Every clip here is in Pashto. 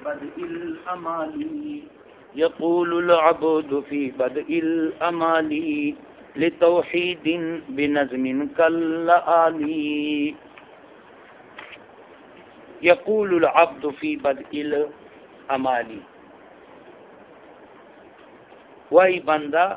بدء الأمال يقول العبد في بدء الأمال لتوحيد بنظم كالآلي. يقول العبد في بدء الأمال، وہی بندہ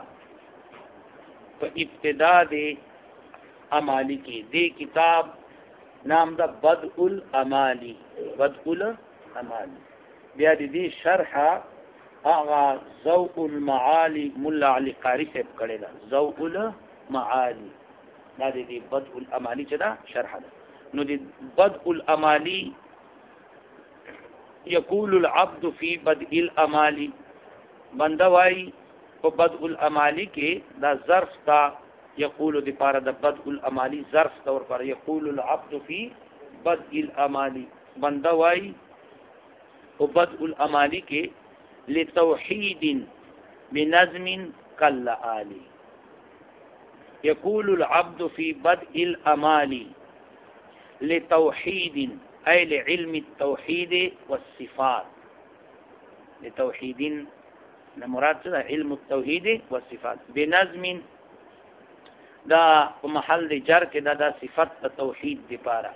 ابتدا دے امالی کی دے کتاب نام دا بدء الامالی. بدء الامالی بیا دی شرح اغا ضوء المعالی ملا علی قاری سے کڑے دا ضوء المعالی دا دی بدء الامالی چدا شرح دا نو دی بدء الامالی یقول العبد فی بدء الامالی بندہ وائی بدء الامالی کے دا ظرف تا یقول دی پارا دا بدء الامالی ظرف طور پر یقول العبد فی بدء الامالی بندہ وائی بدء الامالی کے لتوحید بنظم کالآلی. یقول العبد فی بدء الامالی لتوحید ای لعلم التوحید والصفات. لتوحید مراد څه علم التوحید والصفات بنظم دا محل جر کې دا صفت توحید دی پارا.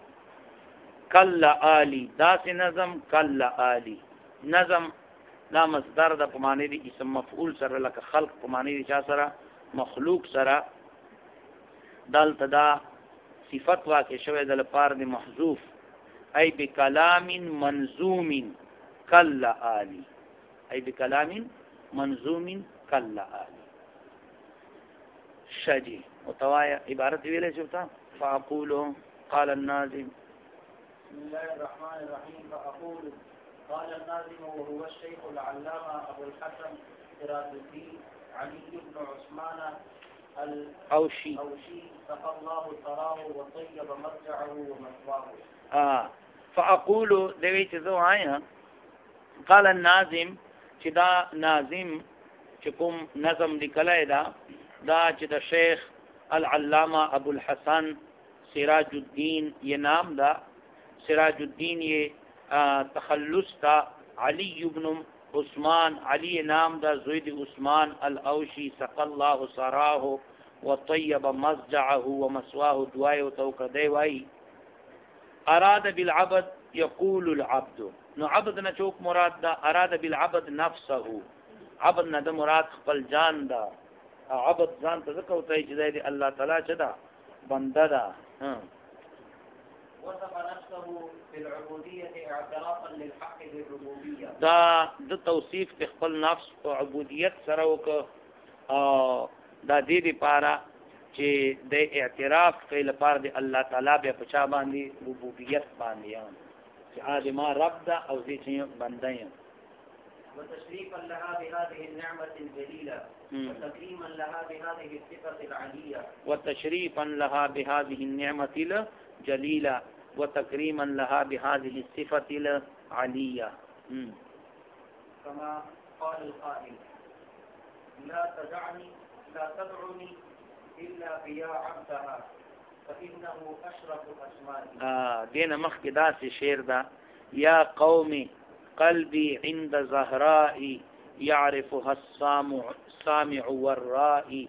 کالآلی دا سے نظم کالآلی نظم دا مصدر دا پمانی دی اسم مفعول سره لکه خلق پمانی دی چا سره مخلوق سره دالتا دا صفت واقع شوی دل پار دی محذوف ای بکلام منظوم کالآلی ای بکلام منظوم کالآلی. شجی متوایا عبارت ویلے شفتا فاقولو قال الناظم بسم الله الرحمن الرحيم. فأقول قال الناظم وهو الشيخ العلامة أبو الحسن سراج الدين علي بن عثمان الأوشي سقى الله ثراه وطيب مرجعه ومثواه. فأقول دویت دو آیا قال الناظم چې دا ناظم چې کوم نظم لیکلی دا چې د شیخ العلامہ ابو الحسن سراج الدین یہ نام دا سراج الدین یہ تخلص تا علی بن عثمان علی نام دا زید عثمان الاوشی سقى الله ثراه وطيب مضجعه ومثواه دعائے تو کدی وائی. اراد بالعبد یقول العبد نو عبد نہ چوک مراد دا اراد بالعبد نفسه عبد نہ دا مراد خپل جان دا عبد ځان ته ځکه وتای چې دی الله تعالی چې دا بنده دا. وصف نفسه بالعبودية اعترافا للحق بالربوبية دا د توصیف خپل نفس او عبودیت سره وک دا دې لپاره چې د اعتراف کوي لپاره د الله تعالی به پچا باندې ربوبیت باندې چې ادم رب دا او دې چې بنده یم. وتشريفا لها بهذه النعمة الجليلة وتكريما لها بهذه الصفة العلية وتشريفا لها بهذه النعمة الجليلة وتكريما لها بهذه الصفة العلية. كما قال القائل لا تدعني إلا بيا عبدها فإنه أشرف أسمائي. دين مخکدا سے شعر دا یا قوم قلبي عند زهراء يعرفها السامع والرائي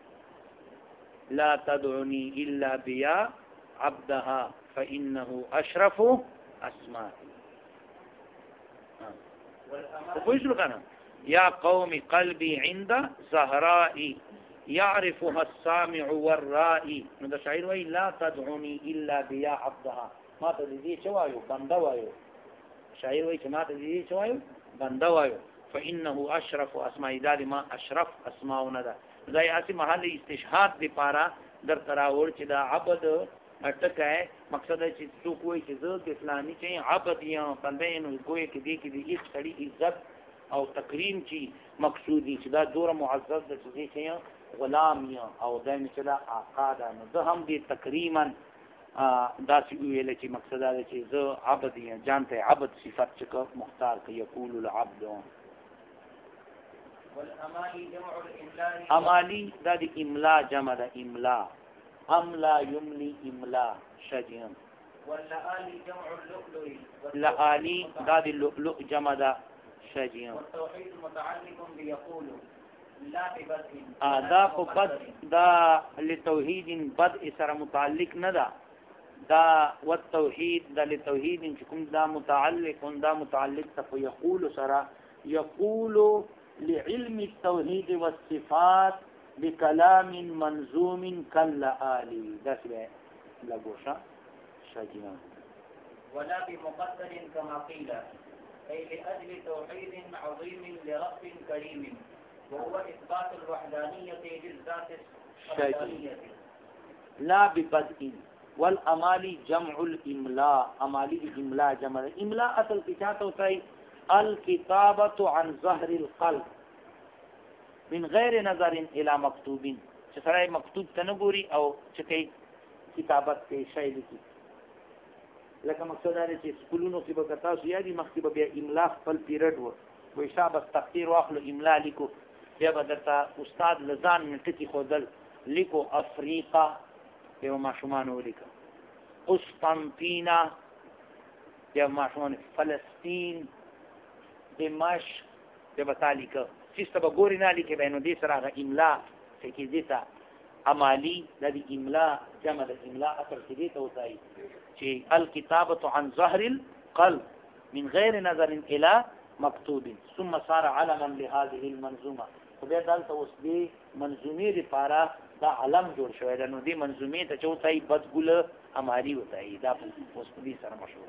لا تدعني إلا بيا عبدها فإنه أشرف أسمائي. يا قوم قلبي عند زهراء يعرفها السامع والرائي نو شاعر وی لا تدعني إلا بيا عبدها ما تدي چوایو بنده وایو شاعر وی چې ما تدي چوایو بنده وایو فإنه أشرف أسماء ذات ما أشرف أسماء ندا دا یاسی محل استشهاد دی پارا در تراور چې دا عبد اٹکای مقصد ہے چې څوک وایي چې زه د اسلامي چې عبد یا بنده نو کوی کې دی کې هیڅ کړي عزت او تکریم چی مقصودی چې دا دور معزز د چې غلام یا او دایمه چې دا آقا دا نو زه هم دې تکریما دا چې ویل چې مقصد دا چې زه عبد یا جانته عبد صفت چې مختار کې یقول العبد. والامالی جمع الاملاء امالی دا دی املا جمع دا املا املا یملی املا شجیم واللآلي جمع اللؤلؤ لآلی دا دی لؤلؤ جمع دا شجیع والتوحيد متعلق بيقول لا ببدء دا په بد دا لتوحید بدء سره متعلق نه دا دا والتوحید دا لتوحید چې کوم دا متعلق ته یقول سره یقول لعلم التوحید والصفات بكلام منظوم كاللآلي دا سبه لغوشا شجيع ولا بمقدر كما قيل أي لأجل توحيد عظيم لرب كريم وهو إثبات الوحدانية للذات الوحدانية لا ببدء والأمالي جمع الإملاء أمالي الإملاء جمع الإملاء أصل كتابة وتاي الكتابة عن ظهر القلب من غیر نظر الى مکتوبین چې سره مکتوب ته نه ګوري او چې کوي کتابت کې شی لیکي لکه مقصد دا چې سکولونو کې به تاسو یادي مخکې به بیا املا خپل پیریډ و حساب تقدیر واخلو املا لیکو بیا به درته استاد لزان منټکی خودل لیکو افریقا یو ماشومان ولیکو قسطنطینه یو ماشومان فلسطین دمشق بیا به تالیکو چیسته به ګوري نه لیکي به نو دې سره هغه املا چې دیتا عملی د املا جمع د املا اثر کې دیتا وتاي چې الكتابه عن ظهر القلب من غیر نظر الى مكتوب ثم صار علما لهذه المنظومه خو بیا دلته اوس دې منظومه لپاره دا علم جوړ شوی دی نو دې منظومه ته چوتای بدګل اماری وتاي دا اوس دې سره مشهور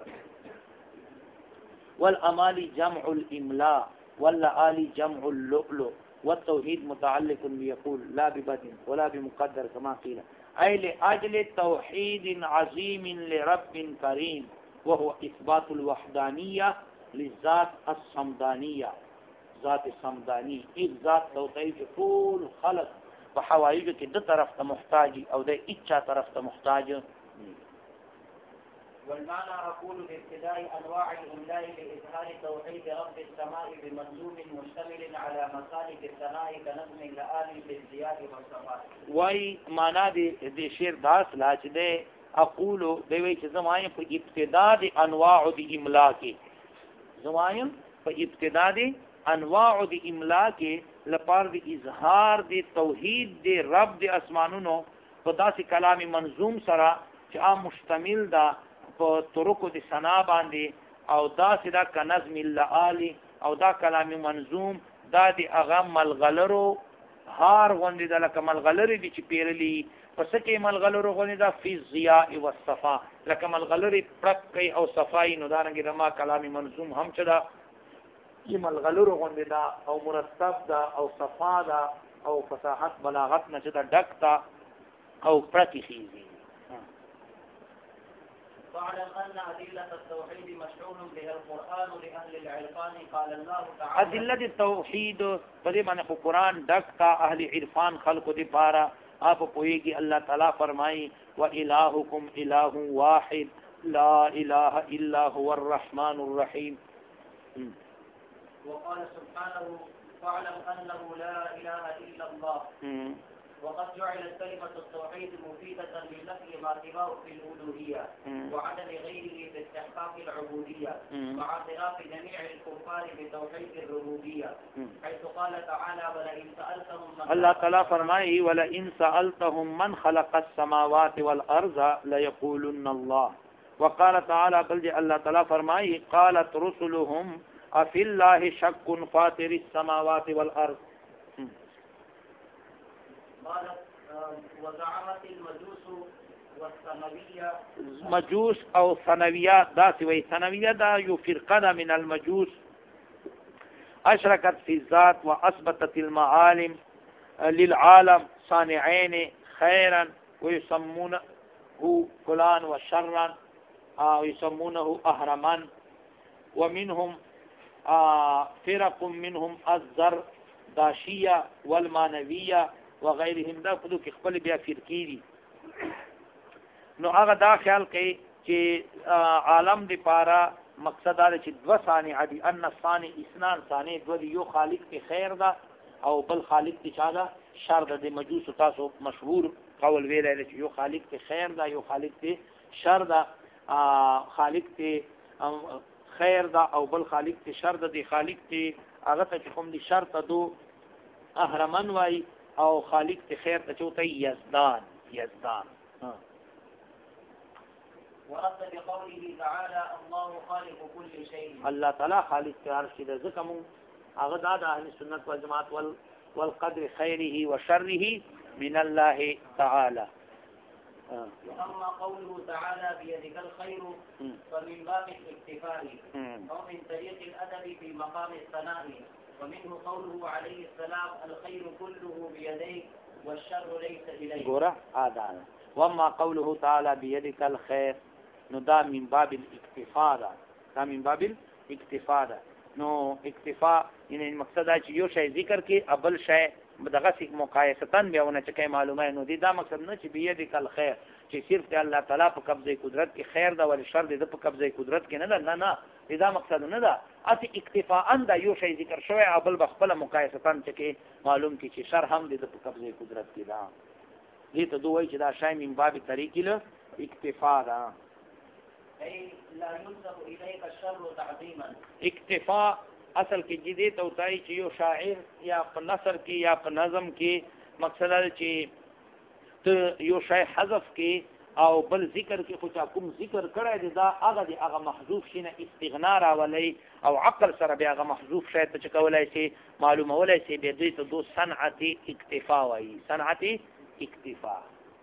والامالي جمع الاملاء واللآلي جمع اللؤلؤ والتوحيد متعلق بيقول لا ببدء ولا بمقدر كما قيل أي لأجل توحيد عظيم لرب كريم وهو إثبات الوحدانية للذات الصمدانية ذات الصمداني إذ ذات توحيد كل خلق وحوائجك ده طرف محتاج أو ده إتشا طرف محتاج والمعنى أقول بابتداء أنواع الإملاء لإظهار توحيد رب السماء بمنظوم مشتمل على مسالك الثناء كنظم اللآلي بالزياد والصفات. واي معنى دي شعر داس لا چې ده اقول دوی چې زمایم په ابتداء دي انواع دي املاء کې زمایم په ابتداء دي انواع دي املاء کې لپاره دي اظهار دي توحید دي رب دي اسمانونو په داسې کلام منظوم سره چې عام مشتمل ده په طرقو د ثنا باندې او دا سدا کنظم اللآلی او دا کلام منظوم دا د اغم ملغلرو هار غوندې د لکه ملغلری دي چې پیرلی پس کې ملغلرو غوندې دا فی الضیاء والصفا لکه ملغلری پرک کوي او صفای نو دا رنګ رما کلام منظوم هم چدا چې ملغلرو غوندې دا او مرتب دا او صفا دا او فصاحت بلاغت نه چدا ډک تا او پرکی خیزی واعلم أن أدلة التوحيد مشروع بها القرآن لأهل العرفان قال الله تعالى أدلة التوحید پدې باندې قرآن ډکتا اهل عرفان خلق دې پارا آپ پوئیږي الله تعالی فرمایي وإلهكم إله واحد لا إله إلا هو الرحمن الرحيم وقال سبحانه فاعلم أنه لا إله إلا الله وقد جعلت كلمة التوحيد مفيدة لنفي ما سواه في الألوهية وعدم غيره في استحقاق العبودية مع اعتراف جميع الكفار بتوحيد الربوبية حيث قال تعالى ولئن سألتهم الله تعالى فرمائه ولئن سألتهم من خلق السماوات والأرض ليقولن الله وقال تعالى بل الله تعالى فرمائه قالت رسلهم أفي الله شك فاطر السماوات والأرض قالت وزعمت المجوس والثنوية مجوس او ثنويات دا سوي ثنوية دا يو فرقة من المجوس أشركت في الذات وأثبتت المعالم للعالم صانعين خيرا ويسمونه فلان وشرا ويسمونه أهرما ومنهم فرق منهم الزرداشية والمانوية وغيرهم دا خودو کې خپل بیا فرقې دي نو هغه دا خیال کوي چې عالم دی پارا مقصد دا چې دو صانع دي ان الصانع اثنان صانع دو دي یو خالق ته خیر دا او بل خالق ته چا دا شر دا د مجوس تاسو مشهور قول ویل چې یو خالق ته خیر دا یو خالق ته شر دا خالق ته خیر دا او بل خالق ته شر دا دی خالق ته هغه ته کوم دي شر ته دو اهرمن وای او خالق ته خیر ته چوتای یزدان ورد بقوله تعالى الله خالق كل شيء الله تعالی خالق ته هر شي د زکمو هغه د اهل سنت والجماعت والقدر خيره وشره من الله تعالى. وأما قوله تعالى بيدك الخير فمن باب الاكتفاء أو من طريق الأدب في مقام الثناء ومنه قوله عليه السلام الخير كله بيديك والشر ليس إليك. وأما قوله تعالى بيدك الخير نو دا من باب الاکتفاء دا نو اکتفاء یعنی مقصد دا چې یو شی ذکر کې ابل شی دغه سیک مقایستن بیاونه چې کې معلومه نو دا مقصد نه چې بيدک الخير چې صرف الله تعالی په قبضه قدرت کې خیر دا ول شر دې په قبضه قدرت کې نه نه دا مقصد نه دا اته اکتفاء ان دا یو شی ذکر شوی ابل بخپل مقایستن چې کې معلوم کې چې شر هم دې په قبضه قدرت کې دا دې ته دوی چې دا شی من باب طریق الاکتفاء دا أي لا ينسب إليك الشر تعظيما. اکتفاء اصل کې جدي توتای چې یو شاعر یا په نثر کې یا په نظم کې مقصد دا چې ته یو شی حذف کې او بل ذکر کې خو کوم ذکر کړی دی دا هغه محذوف شینه استغنا راولي او عقل سره بیا هغه محذوف شی ته کولای شي معلومولای شي به دې ته دو صنعتي اکتفاء وایي صنعتي اکتفاء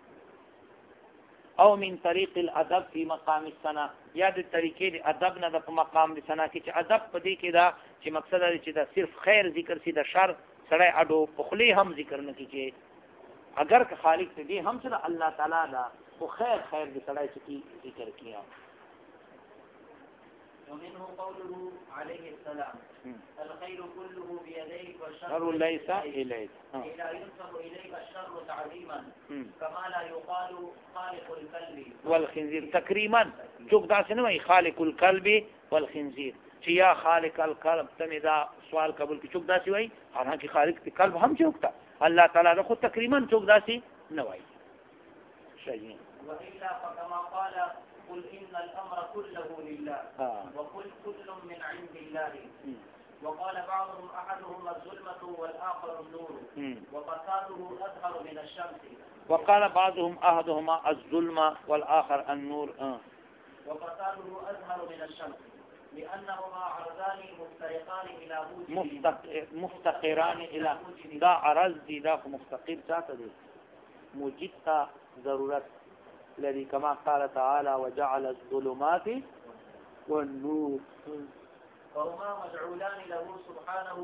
او من طریق الادب فی مقام الثنا یا د طریقې د ادب نه د مقام د ثنا کې چې ادب پدې کې دا چې مقصد دا چې دا صرف خیر ذکر سي د شر سره اډو پخلی هم ذکر نه کیږي اگر که خالق دې هم سره الله تعالی دا خو خیر د سره چې ذکر کیا. ومنه قوله عليه السلام الخير كله بيديك والشر ليس إليك لا ينسب إليك الشر تعظيما كما لا يقال خالق الكلب والخنزير تكريما چوک دا سنو ای خالق الكلب والخنزير چې یا خالق الكلب تم دا سوال قبول کی چوک دا سی وای حالانکه خالق الكلب هم چوک تا الله تعالی خود تکریما چوک دا سی نو وای شيء وإلا فكما قال قل إن الأمر كله لله وقل كل من عند الله وقال بعضهم أحدهم الظلمة والآخر النور وفساده أظهر من الشمس وقال بعضهم أحدهما الظلمة والآخر النور وفساده أظهر من الشمس لأنهما عرضان مفترقان إلى مفتقران إلى دا عرض دي دا مفتقر چاہتا دي موجد تا ضرورت الذي كما قال تعالى وجعل الظلمات والنور وهما مجعولان له سبحانه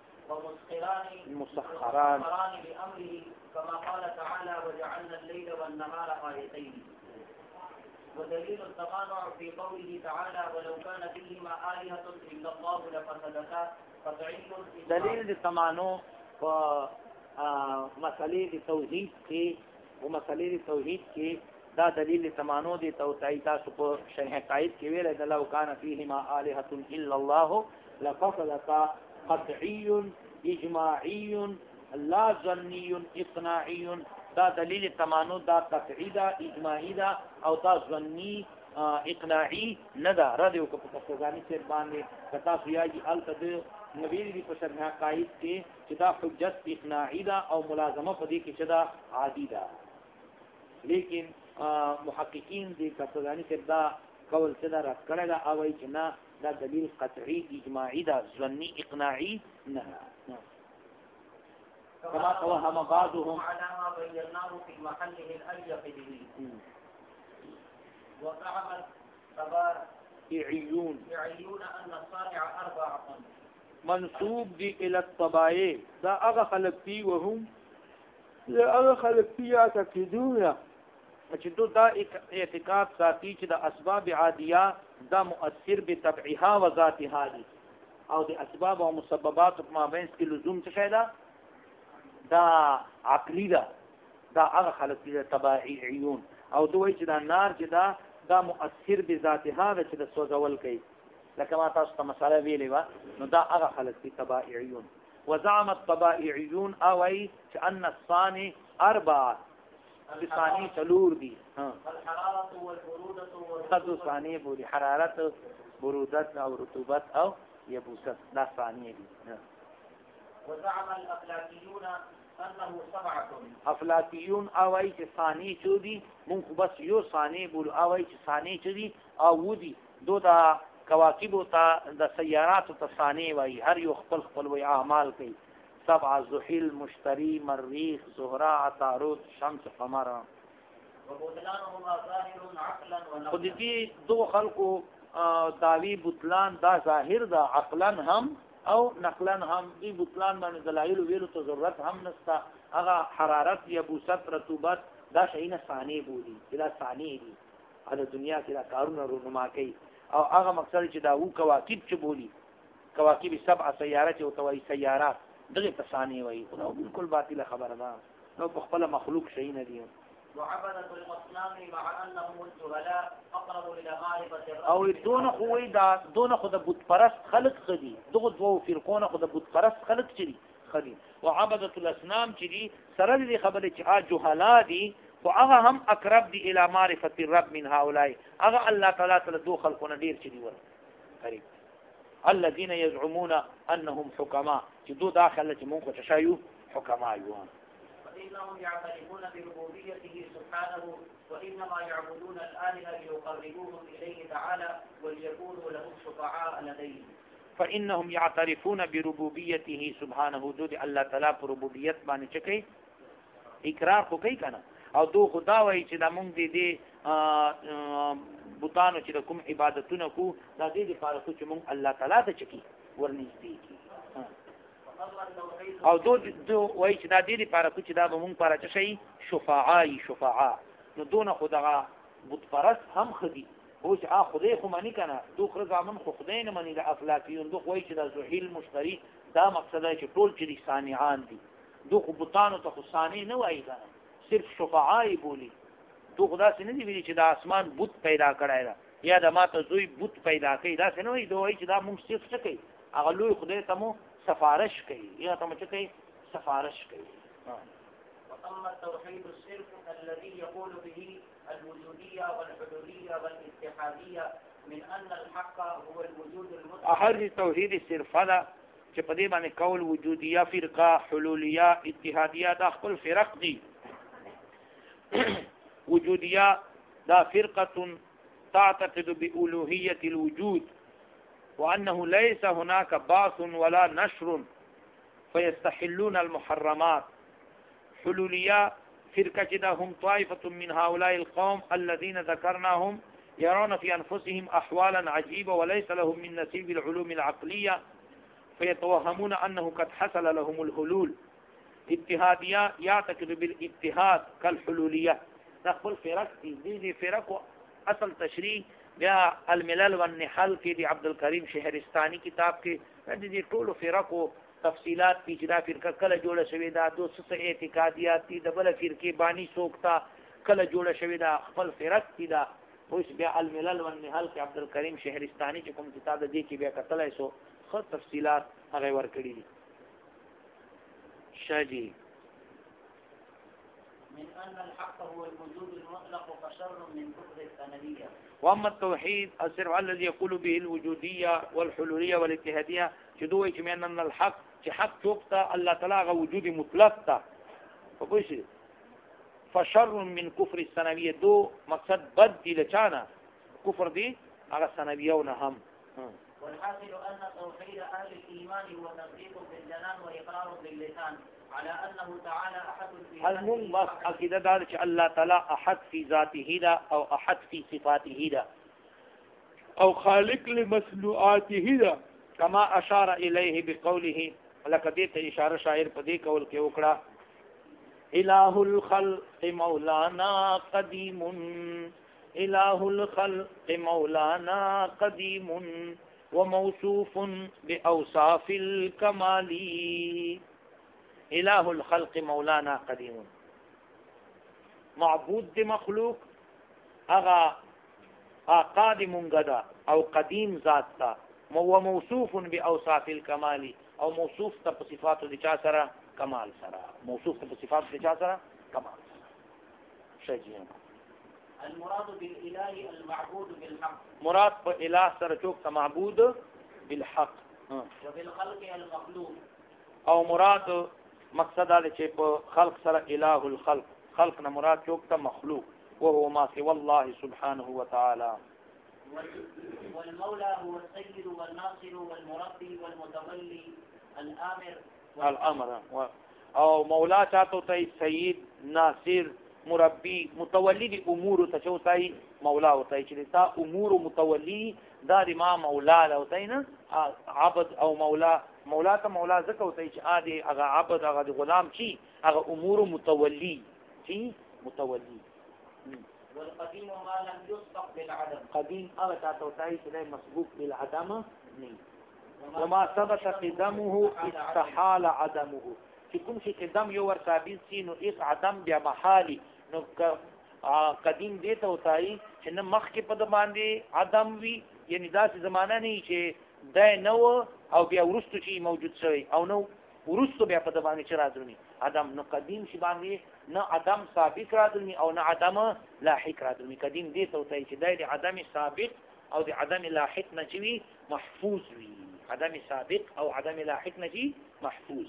مسخران لأمره كما قال تعالى وجعلنا الليل والنهار آيتين. ودليل التقاطع في قوله تعالى ولو كان فيهما آلهة إلا الله لفسدتا قطعي. دليل التمانو ومسألة التوحيد کې ومسألة التوحيد کې دا دلیل تمانو دی توتای تاسو په شرح قائد کې ویل د لو کان فیهما الہۃ الا الله لفصلتا قطعی اجماعی لا ظنی اقناعی دا دلیل تمانو دا قطعی دا اجماعی دا او دا ظنی اقناعی ندا ردیو کو په ځاني سر باندې کتا سیاجی التد نبی دی په شرح قائد کې چې دا حجت اقناعی دا او ملازمه په دې کې چې دا عادی دا لیکن محققین دي کتابانی چې دا قول څه دا راکړل او چې نه دا دلیل قطعی اجماعی دا ظنی اقناعی نه كما توهم بعضهم على ما بيناه في محله الأليق به وزعمت طبائعيون أن الصانع أربعة منسوب دي الى الطبائع دا هغه خلق دي وهم هغه خلق دي يعتقدون چې دا اعتقاد ساتي چې د اسباب عادیه دا مؤثر به تبعها و ذاتها دي او د اسباب او مسببات په مابین کې لزوم څه شي دا عقلی دا هغه خلق دي تبعیون او دوی چې دا نار چې دا مؤثر به ذاتها ده چې د سوزول کوي لکه ما تاسو ته مساله ویلې و نو دا هغه خلق دي تبعیون وزعم الطبائعيون او ان الصانع اربعه ثاني څلور دي الحرارة والبرودة صد ثاني بودي حرارت برودت او رطوبت او یبوست دا ثاني دي وزعم الأفلاكيون أنه سبعة افلاطیون او ای چې ثاني چودي مونږ بس یو ثاني بول او ای چې ثاني چدي او ودي دو دا کواکب ته د سیارات ته ثاني وای هر یو خپل وی اعمال کوي سبع زحل مشتري مريخ زهره عطارد شمس قمر وبطلانهما ظاهر عقلا ونقلا خود دې دو خلقو داوی بطلان دا ظاهر دا عقلا هم او نقلا هم دی بطلان باندې دلایل ویلو ته ضرورت هم نستا هغه حرارت یا بوست رطوبت دا شیونه ثاني بودي دا ثاني دي د دنیا کې دا کارونه رونما کوي او هغه مقصد چې دا وو کواکب چې بولی کواکب سبع سیارات او توي سیارات دغه په ثاني وایي خو بالکل باطله خبره ده نو په خپل مخلوق شي نه دي وعبدة الأصنام مع أنهم الجهلاء أقرب إلى معرفة الرب او دون خوی دا دون خود بت پرست خلق خدي دغه دوه فرقونه خود بت پرست خلق چي خدي وعبدة الأصنام چي سره دي خبره چې جهلا دي وهغه هم اقرب دي الى معرفة الرب من هؤلاء هغه الله تعالی تعالی دو خلقونه ډیر چي ور قریب الذين يزعمون انهم حكماء چې دو داخله چې مونږ تشایو حکما یو فإنهم يعترفون بربوبيته سبحانه وإنما يعبدون الآلهة ليقربوهم إليه تعالى وليكونوا لهم شفعاء لديه فإنهم يعترفون بربوبيته سبحانه دو دي الله تعالی پر ربوبیت باندې چکی اقرار خو کوي کنه او دو خدا وایي چې د مونږ دي بوتانو چې کوم عبادتونه کو دا دې لپاره چې مونږ الله تعالی ته چکی ورنږدې کی او دو وایي چې دا دې لپاره چې دا مونږ لپاره چې شي شفاعه نو دون خدای بت پرست هم خدي او چې خدای خو مانی کنه دو خر زامن خو خدای نه مانی د افلاکیون دو وایي چې دا زحیل مشتری دا مقصد دی چې ټول چې ثانیان دي دو خو بوتانو ته خو ثانی نه وایي کنه صرف شفاعه بولی تو خدا سے نه دی ویلي چې دا اسمان بت پیدا کړای دا یا د ماته زوی بت پیدا کړي دا څنګه وي دوی چې دا موږ صرف څه کوي هغه لوی خدای ته مو سفارش کوي یا ته مو څه کوي سفارش کوي وأما التوحيد الصرف الذي يقول به الوجودية والحلولية والاتحادية من أن الحق هو الوجود المطلق احد توحید صرف هذا چې په دې باندې قول وجودیه فرقه حلوليه اتحادیه دا خپل فرق دي وجودية دا فرقة تعتقد بألوهية الوجود وأنه ليس هناك بعث ولا نشر فيستحلون المحرمات حلولية فرقة هم طائفة من هؤلاء القوم الذين ذكرناهم يرون في أنفسهم أحوالا عجيبة وليس لهم من نصيب العلوم العقلية فيتوهمون أنه قد حصل لهم الحلول اتحادية يعتقد بالاتحاد كالحلولية نقبل فرق دي فرق اصل تشریح بیا الملل والنحل کې دی عبدالکریم شهرستانی کتاب کې د دې ټولو فرقو تفصيلات په چې دا فرقه کله جوړه شوې دا 200 اعتقادیات دي د بل فرقې باندې سوکتا کله جوړه شوې دا خپل فرق دي دا اوس بیا الملل والنحل کې عبدالکریم شهرستانی چې کوم کتاب دی کې بیا کتلای سو خو تفصيلات هغه ور کړی دي شاجي من أن الحق هو الوجود المطلق فشر من كفر الثانوية واما التوحيد الصرف الذي يقول به الوجودية والحلولية والاتحادية شدوه كمان أن الحق حق توقتا الله تعالى وجود مطلق فبوش فشر من كفر الثانوية دو مقصد بد دي لچانا كفر دي على الثانوية ونهم والحاصل أن توحيد أهل الإيمان هو تصديق بالجنان وإقرار باللسان على أنه تعالى أحد في المهم بس عقيدة ذلك الله تعالى أحد في ذاته دا أو أحد في صفاته دا أو خالق لمسلوعاته دا كما أشار إليه بقوله لقديت إشارة شاعر بديك والكيوكرا إله الخلق مولانا قديم إله الخلق مولانا قديم وموصوف بأوصاف الكمال إله الخلق مولانا قديم معبود دي مخلوق اغا قادم غدا او قديم ذات تا وموصوف بأوصاف الكمال او موصوف تا بصفات دي چا سره کمال سره موصوف تا بصفات دي چا سره کمال شجیه المراد بالاله المعبود بالحق مراد په اله سره چوک معبود بالحق وبالخلق المخلوق او مراد مقصد دا چې په خلق سره اله الخلق خلق نه مراد چوک ته مخلوق وهو ما سوى الله سبحانه وتعالى والمولى هو السيد والناصر والمربي والمتولي الامر او مولا چاته ته سید ناصر مربی متولی دی امور ته چوتای مولا وتای چې تا امور متولی دا د ما مولا لوتای نه عبد او مولا ته مولا زکه وتای چې ادي هغه عبد هغه غلام چی هغه امور متولی چی متولی والقديم ما لم يسبق بالعدم قديم هغه چاته وتای چې مسبوق بالعدم نه وما ثبت قدمه استحال عدمه چې کوم شي قدم یو ور ثابت سي نو اس عدم بیا محالي نو قدیم دې ته وتاي چې نه مخ کې په باندې عدم وي یعنی داسې زمانہ نه چې د نو او بیا ورستو شي موجود شوی او نو ورستو بیا په باندې چې راځي عدم نو قدیم شي باندې نه عدم سابق راځي او نه عدم لاحق راځي قدیم دې ته وتاي چې د عدم سابق او د عدم لاحق نه چوي محفوظ وي عدم سابق او عدم لاحق نه چي محفوظ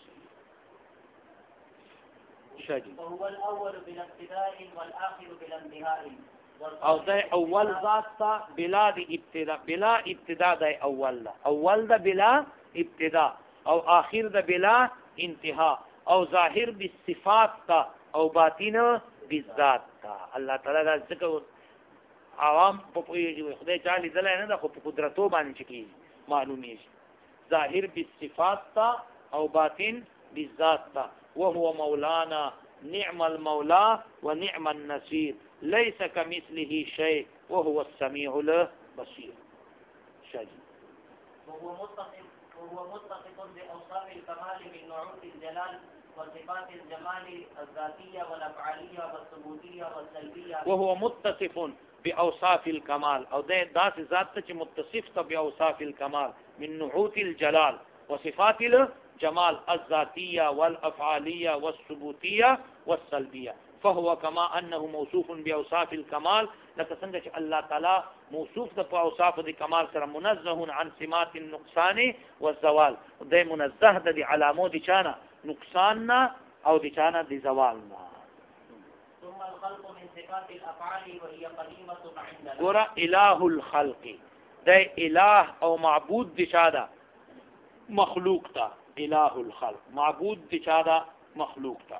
شاجي وهو الاول بلا ابتداء والاخر بلا انتهاء او دا اول ذات تا بلا دی ابتداء بلا ابتداء دا اول دا بلا ابتداء او آخر دا بلا انتهاء او ظاهر بالصفات تا او باطن بالذات تا الله تعالی دا ذکر عوام په پوهیږي خدای تعالی دلای نه د خو په قدرتو باندې چکی معلومی شي ظاهر بالصفات تا او باطن بالذات تا وهو مولانا نعم المولى ونعم النصير ليس كمثله شيء وهو السميع البصير شاجي وهو متصف بأوصاف الكمال من نعوت الجلال وصفات الجمال الذاتية والأفعالية والثبوتية والسلبية وهو متصف بأوصاف الكمال او ده ذات ذات متصف بأوصاف الكمال من نعوت الجلال وصفات الجمال الذاتية والأفعالية والثبوتية والسلبية فهو كما أنه موصوف بأوصاف الكمال لكسنجش الله تعالى موصوف بأوصاف الكمال سر منزه عن سمات النقصان والزوال ده منزه ده علامو دي چانا نقصاننا او دي چانا دي زوالنا ثم الخلق من صفات الأفعال وهي قديمة عندنا ورا إله الخلق ده إله او معبود دي چانا مخلوق تا اله الخلق معبود دي چانا مخلوق تا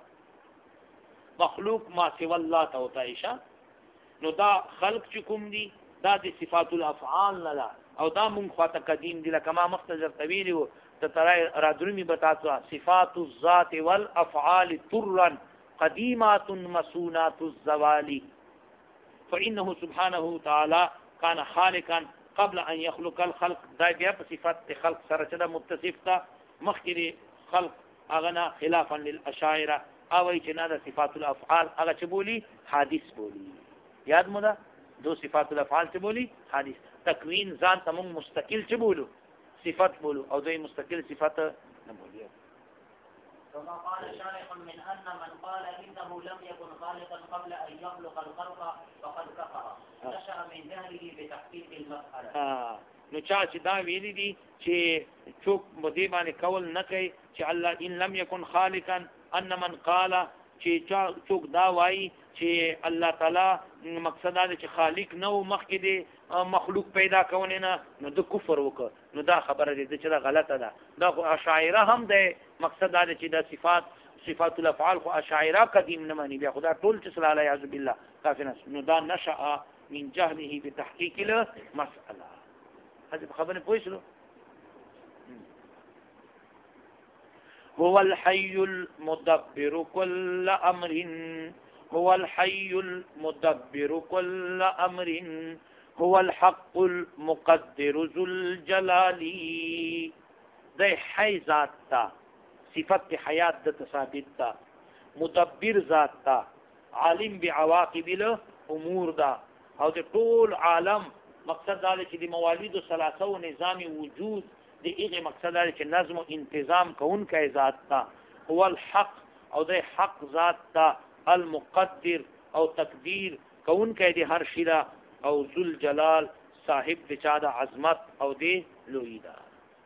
مخلوق ما سوى الله تا ہوتا ایشا نو دا خلق چکم دی دا دی صفات الافعال نلا او دا منخواتا قدیم دی لکما مختجر طویلی و تترائی رادرمی بتاتوا صفات الذات والافعال طرا قدیمات مسونات الزوال فإنه سبحانه تعالى كان خالقا قبل ان يخلق الخلق دا بیا په صفات خلق سره چدا متصف تا مخکری خلق اغنا خلافا للاشاعره او چې نه د صفات الافعال هغه چې بولی حادث بولی یاد مو ده دو صفات الافعال چې بولی حادث تکوین ځان تمون مستقل چې بولو صفات بولو او دوی مستقل صفات نه بولی كما قال شارح من أن من قال إنه لم يكن خالقا قبل أن يخلق الخلق فقد كفر نشأ من جهله بتحقيق المسألة نو چا چې دا ویلي دي چې څوک مدې باندې کول نه کوي چې الله ان لم يكن خالقا ان من قال چې څوک دا وایي چې الله تعالی مقصد دا چې خالق نو مخکې دی مخلوق پیدا کونه نه نو د کفر وکړ نو دا خبره دي چې دا غلطه ده دا خو اشاعره هم ده مقصد دا چې دا صفات الافعال خو اشاعره قدیم نه مانی بیا خدا ټول چې صلی الله علیه بالله کافر نو دا نشأ من جهله بتحقيق المسأله هذه خبره پوښتنه هو الحي المدبر كل أمر هو الحي المدبر كل أمر هو الحق المقدر ذو الجلال ده حي ذات تا صفت حیات ده ثابت تا مدبر ذات تا عالم بعواقب الامور دا او ده طول عالم مقصد دا چې د موالید ثلاثه و نظام وجود دیگه مقصد دا چې نظم و انتظام کون کا ذات تا هو الحق او ده حق ذات تا المقدر او تقدیر کون کې دي هر شي دا او ذل جلال صاحب د چا د عظمت او دی لوی دا.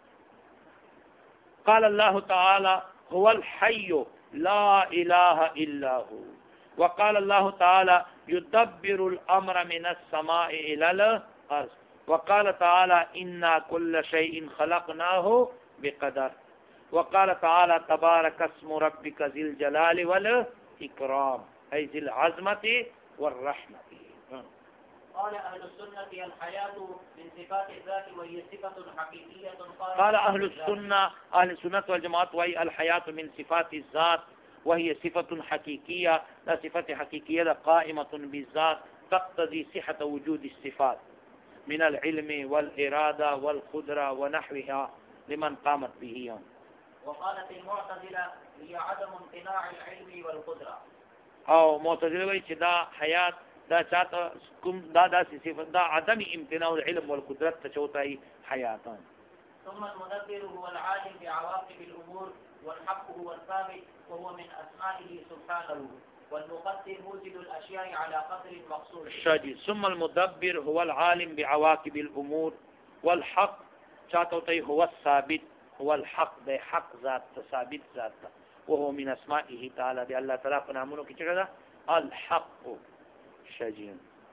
قال الله تعالى هو الحي لا اله الا هو. وقال الله تعالى يدبر الامر من السماء الى الارض. وقال تعالى انا كل شيء خلقناه بقدر. وقال تعالى تبارك اسم ربك ذي الجلال والاكرام اي ذي العظمه والرحمه. قال أهل السنة الحياة من صفات الذات وهي صفة حقيقية. قال أهل السنة والجماعة وهي الحياة من صفات الذات وهي صفة حقيقية. لا صفة حقيقية قائمة بالذات تقتضي صحة وجود الصفات من العلم والإرادة والقدرة ونحوها لمن قامت به. وقالت المعتزلة هي عدم امتناع العلم والقدرة. او معتزله وی چې دا حیات دا چاته کوم دا صفات دا عدم امتناع العلم والقدرت ته چوتای حیاتان. ثم المدبر هو العالم بعواقب الامور والحق هو الثابت وهو من اسمائه سبحانه والمقدر موجد الاشياء على قدر المقصود. الشاجي ثم المدبر هو العالم بعواقب الامور والحق چاته هو الثابت هو الحق ده حق ذات ثابت ذات وهو من اسمائه تعالى دي الله تعالى په نامونو کې څنګه الحق شجين.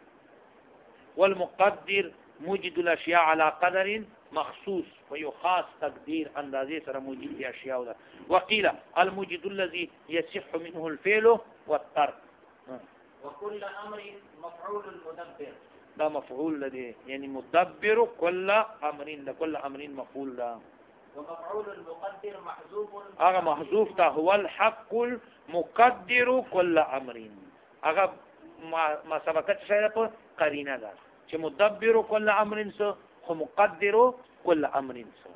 والمقدر موجد الاشياء على قدر مخصوص ويخاص تقدير اندازه سره موجد الاشياء ده. وقيل الموجد الذي يصح منه الفعل والترك. وكل امر مفعول المدبر ده مفعول لدي يعني مدبر كل امر ده كل امر مفعول ده. ومفعول المقدر محذوف. هذا محذوف ده هو الحق المقدر كل امر. هذا ما سبقت شيء په قرینه ده چې مدبر كل امر سو هو مقدر كل امر سو.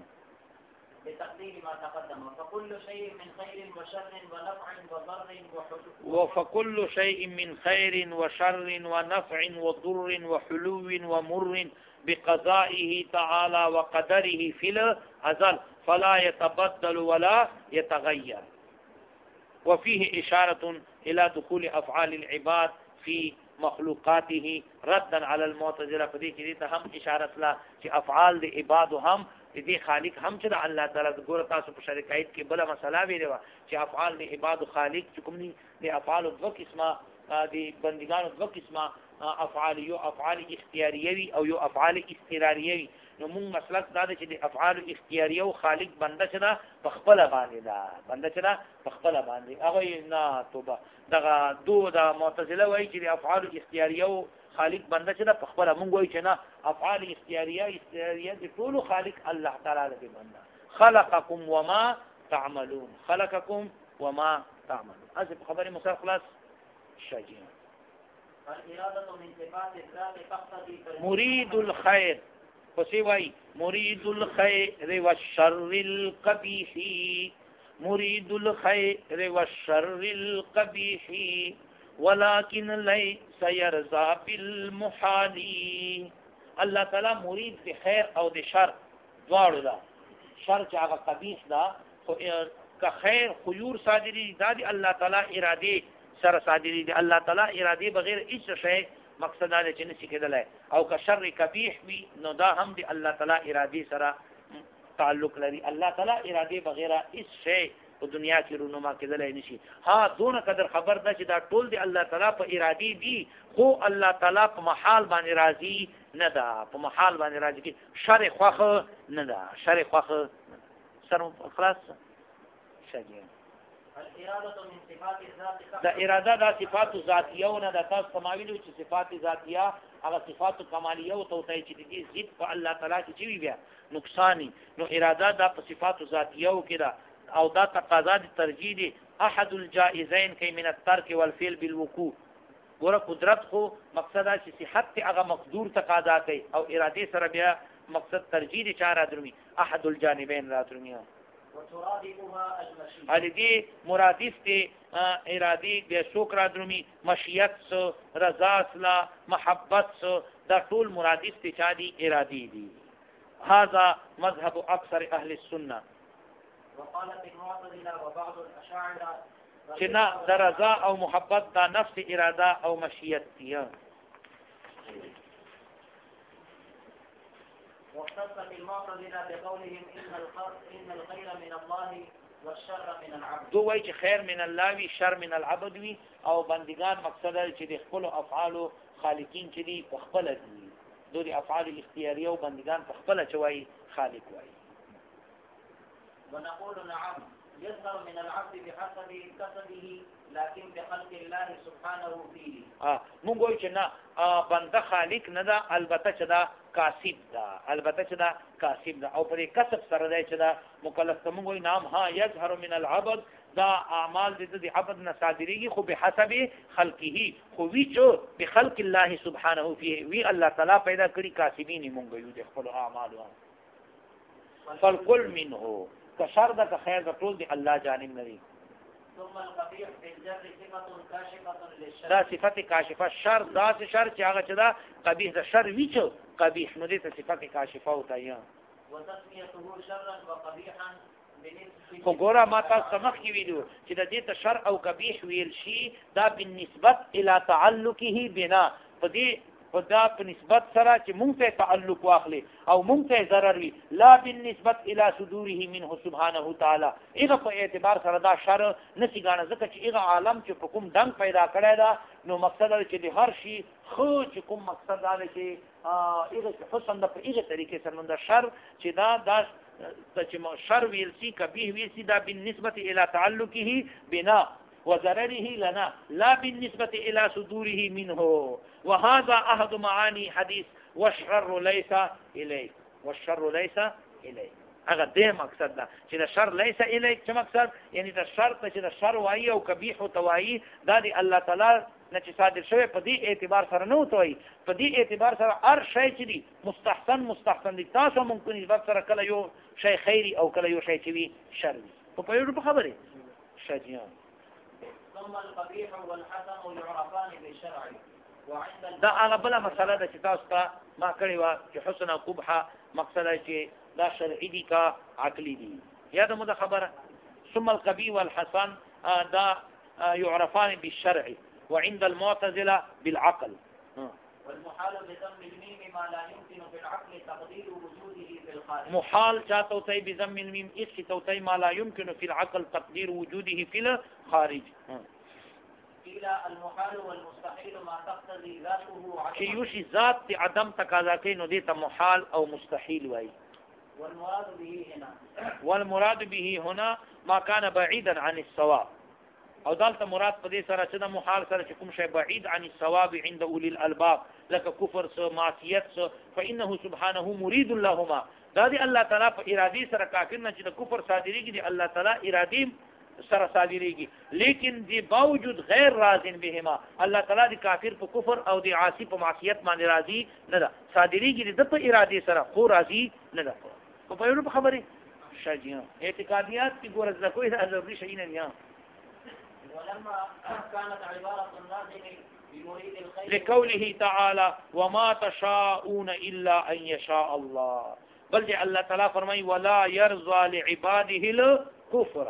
بتقدير ما تقدم. فكل شيء من خير وشر ونفع وضر وفكل شيء من خير وشر ونفع وضر وحلو ومر بقضائه تعالى وقدره في الأزل فلا يتبدل ولا يتغير. وفيه إشارة إلى دخول أفعال العباد في مخلوقاته ردا على المعتزلة. فدي كده هم إشارة لا چې افعال د عباد هم دې خالق هم چې الله تعالی ګور تاسو په شریکایت کې بل مسله ویلې و چې افعال د عباد خالق چې کوم دي افعال دو قسمه دي بندګانو دو قسمه افعال یو افعال اختیاریه او یو افعال اضطراریه. نو موږ مسلک دا چې د افعال اختیاریه او خالق بنده چې دا په خپل باندې دا بنده چې دا په خپل باندې هغه نه توبه دغه دو د معتزله وایي چې د افعال اختیاریه او خالق بنده چې دا په خپل موږ وایي چې نه افعال اختیاریه د ټول خالق الله تعالی دی بنده. خلقکم وما تعملون خلقکم وما تعملون. اسف خبري مسار خلاص شاجين. الإرادة من صفات الذات تقتضي مريد الخير فسوي مريد الخير والشر القبيح مريد الخير والشر القبيح ولكن ليس يرضى بالمحال. الله تعالی مرید د خیر او د شر دواړو دا. شر چې هغه قبیح دا خو که خیر خيور صادري دا دی الله تعالی اراده سره صادري دي. الله تعالی اراده بغیر هیڅ شی مقصد دا چې نشي کېدلای. او که شر قبیح وي نو دا هم دی الله تعالی اراده سره تعلق لري. الله تعالی اراده بغیر هیڅ شی په دنیا کې رونما کېدلای نشي. ها دونه قدر خبر ده چې دا ټول دی الله تعالی په اراده دي خو الله تعالی په محال باندې راضي نه ده. په محال باندې راضي کې شر خوخه نه ده. شر خوخه سر خلاص شګي. الإرادة من صفات الذات دا اراده دا صفات ذاتیه نه د تاسو سماویلو چې صفات ذاتیه هغه صفات کمالیه او توتای چې دي ضد په الله تعالی کې چوي بیا نقصانی. نو اراده دا په صفات ذاتیه او کې دا او دا تقاضا د ترجیح دي احد الجائزین کی من الترك والفعل بالوقوع. ګوره قدرت خو مقصد چې صحت هغه مقدور تقاضا کوي او اراده سره بیا مقصد ترجیح دي چار ادرمي احد الجانبین راترمي. وترادفها المشيئة. علي دي مرادف دي ارادي بیا شکر ادرمي مشیت سو رضا سلا محبت سو دا ټول مرادف دي چا دي ارادي دي. هذا مذهب اکثر اهل السنه. وقالت المعتزلة وبعض الأشاعرة چې نه د رضا او محبت دا نفس اراده او مشیت دی. واختصت المعتزلة بقولهم إن الخير من الله والشر من العبد. دو وایي چې خیر من الله وي، شر من العبد وي، او بندگان مقصد چې د خپل افعال خالقین چې دي په خپل دي، دوی افعال اختیاریه او بندگان په خپل چوي خالق وایي. ونقول نعم يظهر من العبد بحسب كسبه لكن بخلق الله سبحانه فيه. مونږ وایو چې نه بنده خالق نه ده، البته چې دا کاسب ده، البته چې دا کاسب ده او پر کسب سره دی چې دا مکلف ته. مونږ وایو نام ها يظهر من العبد، دا اعمال د عبد نه صادریږي خو بحسب خلقه، خو وی چې بخلق الله سبحانه فيه، وی الله تعالی پیدا کړی کاسبین مونږ یو د خپل اعمال. فالكل منه کشر ده که خیر ده ټول دی الله جانب ندی. ثم القبيح في الجر صفة كاشفة للشر. دا صفت کاشفه شر، دا شر چې هغه چې دا قبیح ده شر وی چې قبیح نو دې ته صفت کاشفه وتایا. وتسميته شرا وقبيحا خو ګوره ما تاسو مخ کې ویلو چې د دې ته شر او قبیح ویل شي دا بالنسبت الى تعلقه بنا، په دې خدا په نسبت سره چې مونږ ته تعلق واخلي او مونږ ته ضرر وي، لا بالنسبت الى صدوره منه سبحانه تعالی. هغه په اعتبار سره دا شر نسی ګاڼه، ځکه چې هغه عالم چې په کوم ډنګ پیدا کړی دا نو مقصد دا چې د هر شي خو چې کوم مقصد دا چې هغه حسن د په هغه طریقې سره نو دا شر چې دا چې شر ویل سي قبیح ویل سي دا بالنسبه الى تعلقه بنا وضرره لنا لا بالنسبة إلى صدوره منه. وهذا أحد معاني حديث والشر ليس إليك، والشر ليس إليك. هذا ده مقصد ده چې الشر ليس إليك، څه مقصد؟ یعنی د شر ته چې د شر وایي او قبیح توایي دا دی الله تعالی نه چې صادر شوی په دې اعتبار سره نه وتوي، په دې اعتبار سره هر شی چې دی مستحسن دي. تاسو ممکن نسبت سره کله یو شی خیری او کله یو شی چې وي شر وي. په یوه په خبره شجیان. ثم القبيح والحسن يعرفان بالشرع وعند دا هغه بل مسله ده چې تاسو ته ما کړی و چې حسن او قبح مقصد چې دا شرعي دي کا عقلي دي. یا دا خبره. ثم القبيح والحسن دا يعرفان بالشرع وعند المعتزله بالعقل. والمحال بضم الميم ما لا يمكن بالعقل تقدير وجوده في الخارج. محال چاته توي بضم الميم اس توي ما لا يمكن في العقل تقدير وجوده في الخارج. الى المحال والمستحيل ما تقتضي ذاته چې یو شی ذات ته عدم تقاضا کوي نو دې ته محال او مستحيل وایي. والمراد به هنا ما كان بعيدا عن الصواب. او دالته مراد په دې سره چې د محال سره چې کوم شی بعید عن الصواب عند اولي الالباب لکه کفر سو معصیت سو فانه سبحانه مريد لهما. دا دی الله تعالی په ارادي سره کافر نه چې د کفر صادریږي دی الله تعالی ارادي سره صادریږي، لیکن دی باوجود غیر راضین بهما الله تعالی دی کافر په کفر او دی عاصی په معصیت باندې راضی نه ده، صادریږي د په ارادي سره خو راضی نه ده. په یوه خبره شجیان اعتقادیات کی ګور زکوې د ضروري شي نه نه. ولما كانت عبارة النازل بمريد الخير لقوله تعالى وما تشاءون إلا أن يشاء الله، بل دي الله تعالى فرمائي ولا يرضى لعباده الكفر.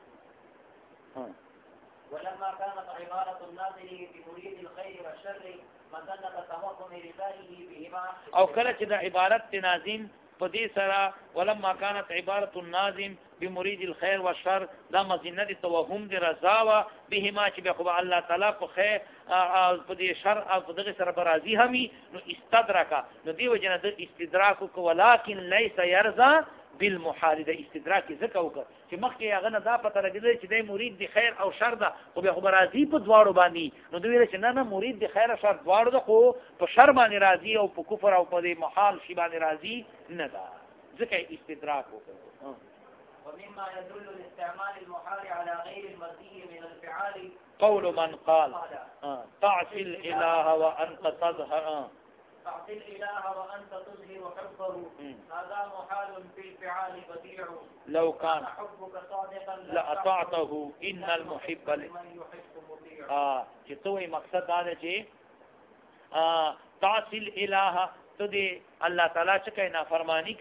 ولما كانت عبارة النازل بمريد الخير والشر مظنة تمكن رضائه بهما، او کله چې د عبارت نازم په دې سره ولما كانت عبارة النازم بمريد الخير والشر دا مظنه دي توهم دي رضا و بهما چې به خو الله تعالی په خیر په دې شر او په دغه سره راضي همي نو استدراک نو دی وجنه د استدراک کو ولكن ليس يرضى بالمحال. د استدراک زکه وکړه چې مخکې هغه نه دا پته لګیدل چې د مرید دی خیر او شر ده خو به خو راضي په دواړو باندې، نو دوی چې نه مرید دی خیر او شر دواړو ده خو په شر باندې راضي او په کفر او په محال شی باندې راضي نه ده، ځکه استدراک وکړه. ومما يدل لاستعمال المحال على غير المرضي من الفعال قول من قال تعصي الإله وأنت تظهر تعصي الإله وأنت تظهر حبه هذا محال في الفعال بديع لو كان حبك صادقا لأطعته إن المحب لمن يحب مطيع. چې توي مقصد دا دی چې تعصي الإله ته دی الله تعالی چې کوي نافرمانی کوي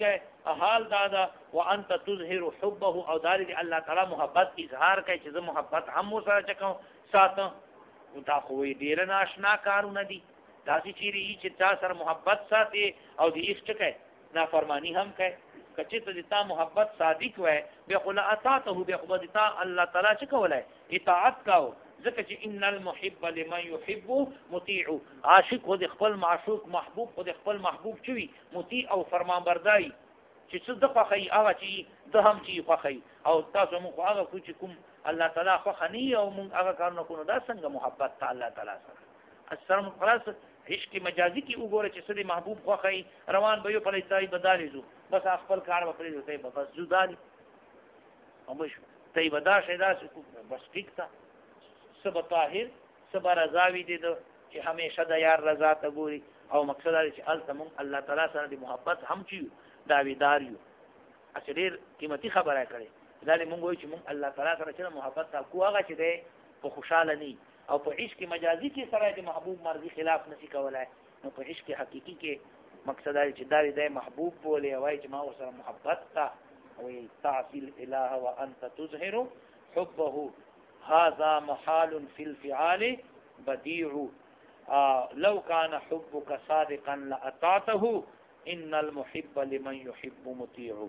حال دادا وانت تظهر حبه او دار الله تعالی محبت اظهار کوي چې محبت هم سره چکو ساتم دا خو ډیر ناشنا کارونه دي داسې چیرې چې تا سره محبت ساتي او دې اشتکه نافرمانی هم کوي کچې ته تا محبت صادق وای به خلا اطاعته به خدای الله تعالی چې کولای اطاعت کاو ځکه چې ان المحب لمن يحب مطيع عاشق خو د خپل معشوق محبوب خو د خپل محبوب چوي مطيع او فرمانبرداري چې څه د خوخي هغه چې د هم چې خوخي او تاسو موږ هغه کو چې کوم الله تعالی خوخني او موږ هغه کار نه کوو دا څنګه محبت ته الله تعالی سره السلام خلاص عشق مجازي کې وګوره چې سړي محبوب خوخي روان به یو په لایتای بدالېزو بس خپل کار وکړي ته بس زودالي او مش ته ودا شیدا بس ټیک تا سب طاهر سب رضاوی دي چې همیشه د یار رضا ته ګوري او مقصد دا چې التمم الله تعالی سره د محبت هم چیو داویدار یو اصلیر قیمتي خبره کړي دا موږ وایو چې موږ الله تعالی سره چې محبت تا کو هغه چې ده په خوشاله ني او په عشق مجازي کې سره د محبوب مرضي خلاف نشي کولای نو په عشق حقيقي کې مقصد دا چې دا د محبوب بوله وایي چې ما سره محبت تا او تعصيل الاله وانت تظهر حبه هذا محال في الفعال بديع لو كان حبك صادقا لأطعته ان المحب لمن يحب مطيع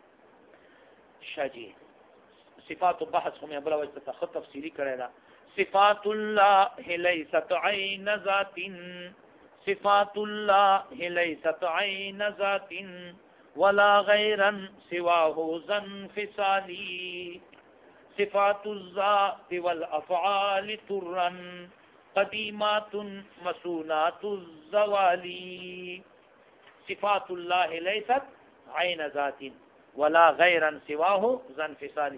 شجي صفات بحث هم بلا وجه تخط تفصيلي کړه صفات الله ليست عين ذات صفات الله ليست عين ذات ولا غيرا سواه ذنفصالي صفات الذات والافعال ترا قديمات مسونات الزوال صفات الله ليست عين ذات ولا غيرا سواه ذا انفصال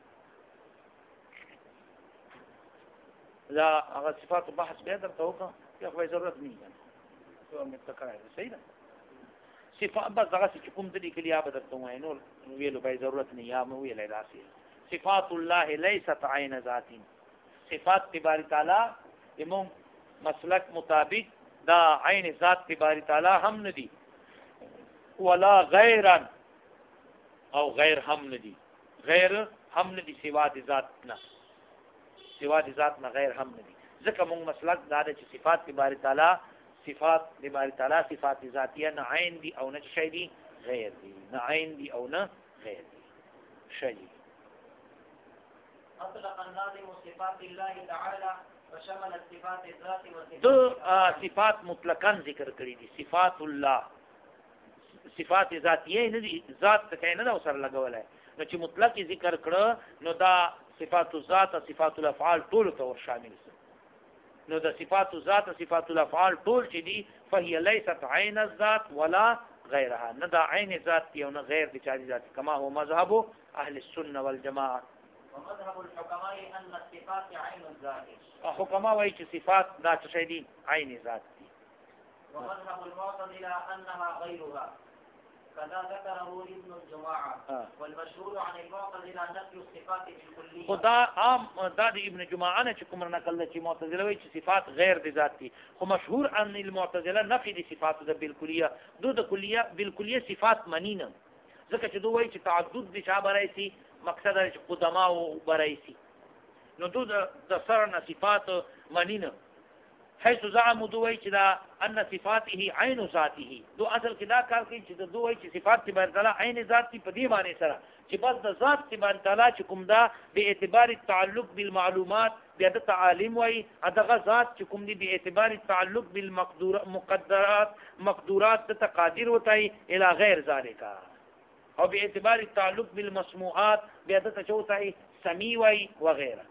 لا هغه صفات بحث به درته وکړه یا خو ضرورت نه ده نو متکرر صحیح ده صفات بس هغه چې کوم دې کلیه به درته وای نو ویلو به ضرورت نه یا مو ویلای راسي صفات الله ليست عين ذات صفات تبارك تعالی امام مسلک مطابق دا عین ذات تبارك تعالی هم ندي ولا غیرا او غیر هم ندي غیر هم ندي سوا د ذات نه سوا د ذات نه غیر هم ندي ځکه موږ مسلک دا چې صفات تبارك تعالی صفات تبارك تعالی صفات ذاتیه نه عین دي او نه شی دي غیر دي نه عین دي او نه غیر دي شی أطلق الناظم صفات الله تعالى وشمل صفات الذات وصفات دو صفات مطلقاً ذکر کړی دي صفات الله صفات ذاتیه نه دي ذات ته نه دا سره لګولای نو چې مطلق ذکر کړه نو دا صفات الذات صفات الافعال ټول ته شامل دي نو دا صفات الذات صفات الافعال ټول چې دي فهي ليست عين الذات ولا غيرها نه دا عین ذات دی او نه غیر د چاري ذات کما هو مذهب اهل السنه والجماعه ومذهب الحكماء أن الصفات عين الذات حکما وایي چې صفات دا څه دي عین ذات دي ومذهب المعتزلة أنها غيرها كذا ذكره ابن الجماعة والمشهور عن المعتزلة نفي الصفات بالكلية خدا عام دا د ابن جماعه نه چې کوم نقل چې معتزله وایي چې صفات غیر د ذات دي خو مشهور ان المعتزله نفي د صفات د بالکلیه دو د کلیه بالکلیه صفات منینه ځکه چې دوی وایي چې تعدد د شابه راځي مقصد دا چې قدما او برایسي نو دو د سرنا صفات منینه حيث زعموا دوی چې دا ان صفاته عین ذاته دو اصل کې دا کار کوي چې دوی چې صفات تبارک تعالی عین ذاتی په دې معنی سره چې بس د ذات تبارک تعالی چې کوم دا به اعتبار التعلق بالمعلومات بیا د تعالیم وای دغه ذات چې کوم دی به اعتبار التعلق بالمقدرات مقدورات د تقادیر وتای الی غیر ذالک او به اعتبار التعلق بالمسموعات بیا د تشوتای سمی وای وغيرها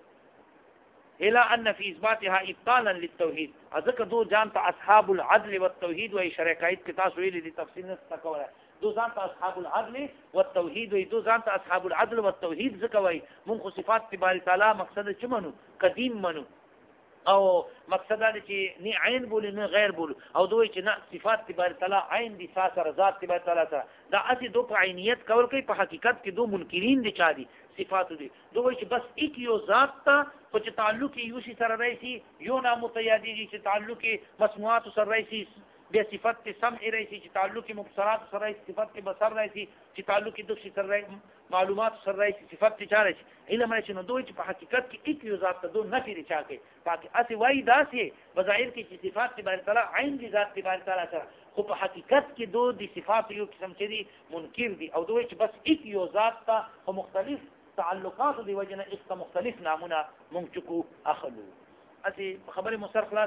الى ان في اثباتها ابطالا للتوحيد ذکر دو جانت اصحاب العدل والتوحيد و شرکایت کی تاسو ویلي دي تفصیل نه تکوله دو جانت اصحاب العدل والتوحيد و دو جانت اصحاب العدل والتوحيد ذکر وای من صفات تبارک تعالی مقصد چ منو قدیم منو او مقصد دا چې نه عین بولی نه غیر بول او دوی چې نه صفات تبارک تعالی عین دي سره ذات تبارک تعالی سره دا اسی دو په عینیت کول کوي په حقیقت کې دو منکرین دي چا دي صفات دي دوی چې بس ایک یو ذات ته په تعلق یو شي سره راځي یو نام متیادی چې تعلق مسموعات سره راځي بیا صفت سمع راشي چې تعلق مبصرات سره راشي، صفت بصر راشي چې تعلق دغه سره معلومات سره راشي، صفت چا راشي علم راشي. نو دوی چې په حقیقت کې یک یو ذات ته دوه نفي لري چا کې پاکي اسی وای داسې بظاهر کې چې صفات تبارک تعالی عین دي ذات تبارک تعالی سره، خو په حقیقت کې دوه دي صفات یو قسم چې دي منکر دي، او دوی چې بس یک یو ذات ته مختلف تعلقات دی وجنه است مختلف نامونه مونږ چکو اخلو. اسی خبره مسر خلاص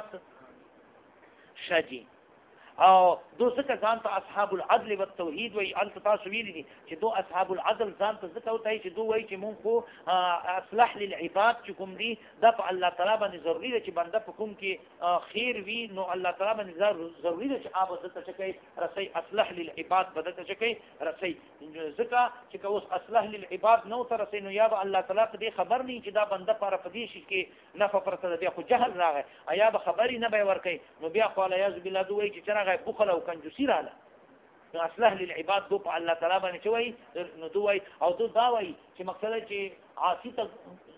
شاجي او دو څخه ځان ته اصحاب العدل والتوحید وی الف تاسو ویلي دي چې دو اصحاب العدل ځان ته ځکه وتاي چې دو وایي چې مونږ خو اصلح للعباد چې کوم دي د الله تعالی باندې ضروري ده چې بنده په کوم کې خیر وي، نو الله تعالی باندې ضروري ده چې آب زته چکه رسي اصلح للعباد بدته چکه رسي، ځکه چې اوس اصلح للعباد نو تر رسي نو یا الله تعالی په دې خبر نه چې دا بنده پر پدې شي کې نفع پرته بیا خو جهل راغی ایا به خبري نه به ورکي، نو بیا قال یعذ بالله دوی چې بخل او کنجوسی رااله. نو اصلح للعباد دو په الله تعالی باندې چوي نو دوی او دو دا وایي چې مقصد چې عاصی ته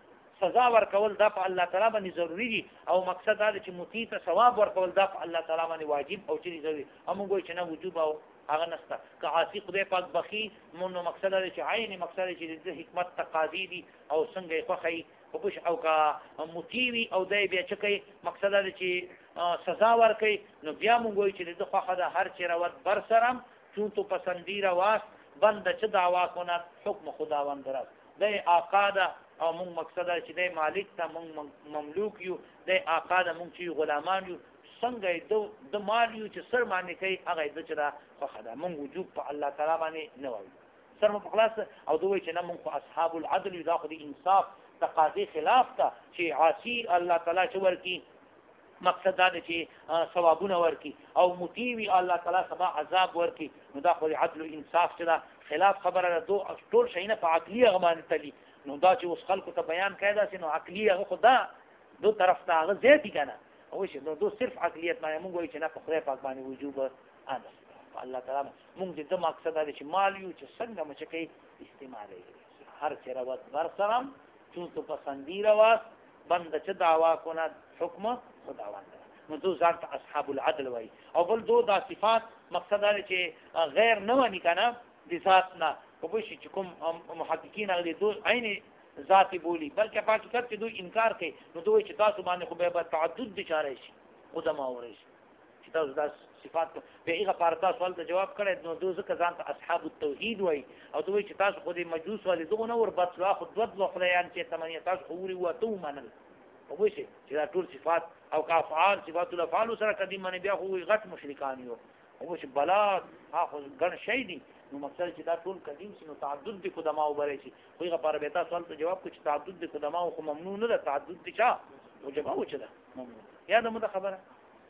سزا ورکول دا په الله تعالی باندې ضروری دي، او مقصد دا چې مطیع ته ثواب ورکول دا په الله تعالی باندې واجب او چې ضروری. هم وایي چې نه وجوب او هغه نسته که عاصی خدای پاک بخي نو مقصد دا چې عین مقصد چې د حکمت تقاضی دي او څنګه خوخی وبش او کا مطیع او دای بیا چکه مقصد دا چې سزا ورکي، نو بیا مونږ وایو چې د خواخه د هر چیرې ور بر سرم چون تو پسندیده واس بنده چه دعوا کند حکم خداوند راست د آقا ده او مونږ مقصد چې د مالک ته مونږ مملوک یو، د آقا ده مونږ چې غلامان یو، څنګه د مال یو چې سر باندې کوي هغه د چره خواخه ده مونږ وجوب په الله تعالی باندې نه وایو سر مو په خلاص. او دوی چې نه مونږ اصحاب العدل دا خو د انصاف تقاضي خلاف ته چې عاصی الله تعالی چې ورکی مقصد دا چې ثوابونه ورکی او مطیع الله تعالی سبا عذاب ورکی، نو دا خو عدل او انصاف چې دا خلاف خبره ده. دو ټول شینه په عقلیه غمان تلی، نو دا چې اوس خلکو ته بیان کړه دا نو عقلیه خدا دو طرف ته هغه زیاتی کنه او شي نو دو صرف عقلیت باندې مونږ وایو چې نه په خدای پاک باندې وجوب اده الله تعالی مونږ دې مقصد دا چې مال یو چې څنګه مچکه استعمالي هر چیرې وات بر سرم چون تو پسندیده واس بنده چه دعوا کند حکم خداوند. نو دو ځان ته اصحاب العدل وای. او بل دو دا صفات مقصد دا چې غیر نه ونی کنه د ذات نه په شي چې کوم محققین هغه دو عین ذات بولی بلکې په حقیقت کې دوی انکار کوي، نو دوی چې تاسو باندې خو به تعدد دي چاره شي علماء ورشي چې تاسو دا صفات به هغه پارتا سوال ته جواب کړي، نو دوی ځکه ځان ته اصحاب التوحید وای. او دوی چې تاسو خو د مجوس والي دغه نور بطلا خو دوه خدایان چې تمنیت تاسو اوري وته منل او شي چې دا ټول صفات او افعال صفات الافعال سره قدیم باندې بیا خو غټ مشرکان یو او شي بلا اخو ګڼ شي دي. نو مقصد چې دا ټول قدیم شنو تعدد دي قدما او بري شي خو هغه پر به تاسو ته جواب کوي چې تعدد دي قدما او ممنوع نه ده، تعدد دي چا او جواب وچه ده ممنوع. یا دا مده خبره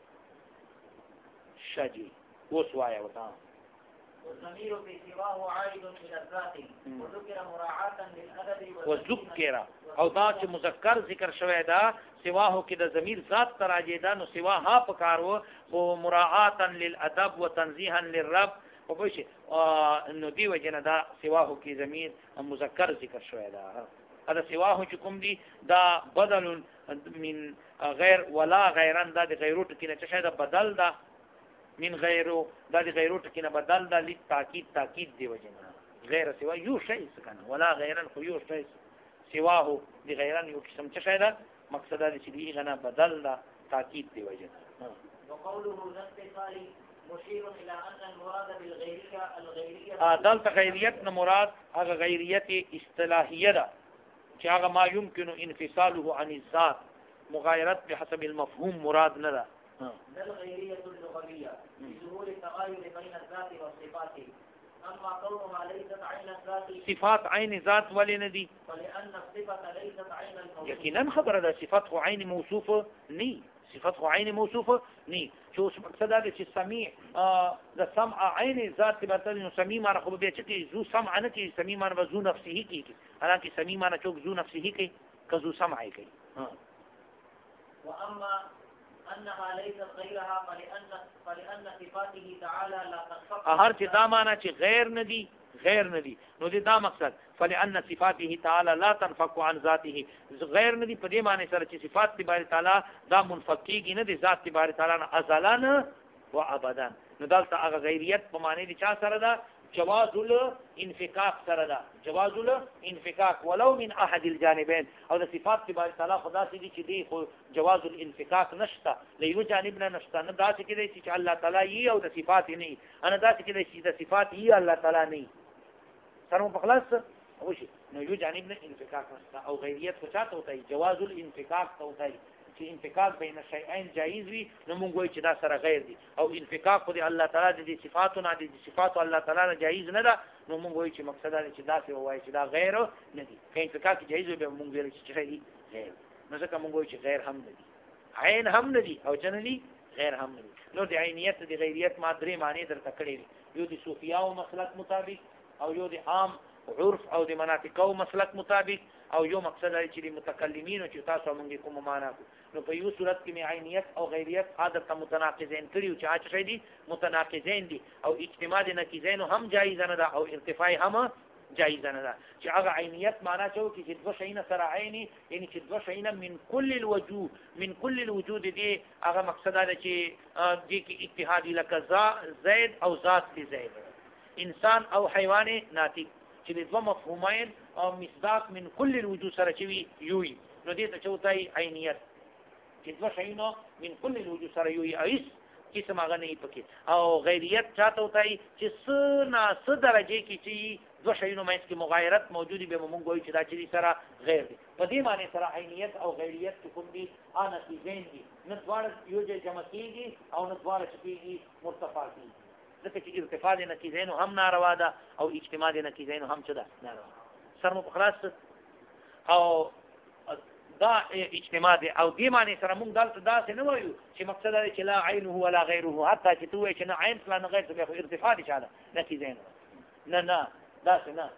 شاجي وسوایا وتا والضمير في سواه عائد الى الذات وذكر مراعاة للادب وذكر او دا چې مذکر ذکر شوی دا سواه کې د ضمیر ذات تراجه ده، نو سواها پکارو او مراعاة للادب وتنزيها للرب او بشي نو دی وجنه دا سواه کې ضمیر مذکر ذکر شوی دا. دا سواه چې کوم دی دا بدل من غیر ولا غیرن دا د غیرو ټکی نه چې شاید بدل دا من غیرو دا د غیرو ټکی نه بدل دا لتاکید تاکید دی وجنه غیر سوا یو شی سکنه ولا غیرن خو یو شی سواه دی غیرن یو قسم چې شاید مقصد دا چې دی غنا بدل دا تاکید دی وجنه. وقوله نستقالي مشير الى ان المراد بالغيريه دلته غیریت نه مراد هغه غیریت اصطلاحیه ده چې هغه ما يمكن انفصاله عن الذات مغايرت بحسب المفهوم مراد نه ده. الغيريه اللغويه بظهور التغاير بين الذات والصفات. اما قولها ليست عين الذات صفات عين ذات ولندي فلان الصفه ليست عين الموصوف. یقینا خبره ده صفات خو عین موصوفه ني صفات خو عین موصوفه ني چې اوس مقصد دا چې سميع د سمع عین ذات به نو سميع معنی خو به چې ذو سمع نه کې سميع معنی ذو نفسه کې حالانکه سميع معنی چې ذو نفسه کې کذو سمع کې. واما انها ليست غيرها فلان صفاته تعالى لا تنفك. هر چې دا معنی چې غیر ندي نو دې دا مقصد فلان صفاته تعالى لا تنفك عن ذاته غیر ندي په دې معنی سره چې صفات تبارک تعالی دا منفکیږي نه دي ذات تبارک تعالی نه ازلان وابدا. نو دلته هغه غیریت په معنی د چا سره ده؟ جواز الانفکاک سره ده، جواز الانفکاک ولو من احد الجانبین. او د صفات کې باندې تعالی خدا سي دي چې دی خو جواز الانفکاک نشته، له یو جانب نه نشته، نه دا چې دی چې الله تعالی یي او د صفات نه، انا دا چې دی چې د صفات یي الله تعالی نه. سره په خلاص وشي نو یو جانب نه انفکاک نشته. او غیریت خو چاته وتاي؟ جواز الانفکاک ته وتاي چې انفکاک بین شیئین جایز وي، نو موږ وایو چې دا سره غیر دي. او انفکاک خو د الله تعالی د صفاتونو د صفاتو الله تعالی نه جایز نه ده، نو موږ وایو چې مقصد دا چې دا څه وایي چې دا غیر نه دي. که انفکاک جایز وي به موږ ویل چې غیر غیر، نو ځکه موږ وایو چې غیر هم نه دي، عین هم نه دي او جنلی غیر هم نه دي. نو د عینیت د غیریت ما درې معنی درته کړې دي، یو د صوفیاو مسلک مطابق، او یو د عام عرف او د مناطقو مسلک مطابق، او یو مقصد دی چې د متکلمینو چې تاسو موږ کوم معنا کو. نو په یو صورت کې عینیت او غیریت عادت متناقضین کړیو چې اچ شي دي متناقضین دي، او اجتماع د نقیضین هم جایز نه ده او ارتفاع هم جایز نه ده. چې هغه عینیت معنا چو چې دو شیونه سره عیني، یعنی چې دو شیونه من کل الوجوه، من کل الوجود دی. هغه مقصد دا چې دې کې اتحاد لکه زید او ذات زید، انسان او حیوان ناطق، چې د دوه مفهومین او مصداق من کل الوجود سره چې وي یوي، نو دې ته چوتای عینیت، چې دوه شیونه من کل الوجود سره یوي ایس قسم هغه نه پکې. او غیریت چاته وتای چې سنا س درجه کې چې دوه شیونه مېس کې مغایرت موجودي به موږ وایو چې دا چې سره غیر دي. په دې معنی سره عینیت او غیریت کوم دي؟ انا فی ذهن دي، نه دواړه یو ځای جمع کیږي او نه دواړه چې مرتفع کیږي، ځکه چې ارتفاع د نقیضین هم ناروا ده او اجتماع د نقیضین هم څه ده ناروا. سر مو خلاص. او دا اجتماع دی، او دې معنی سره موږ دلته داسې نه وایو چې مقصد دا چې لا عینه ولا غیره، حتی چې تو وایې چې نه عین فلان غیر څه خو ارتفاع دي چاله نقیضین، نه نه داسې نه.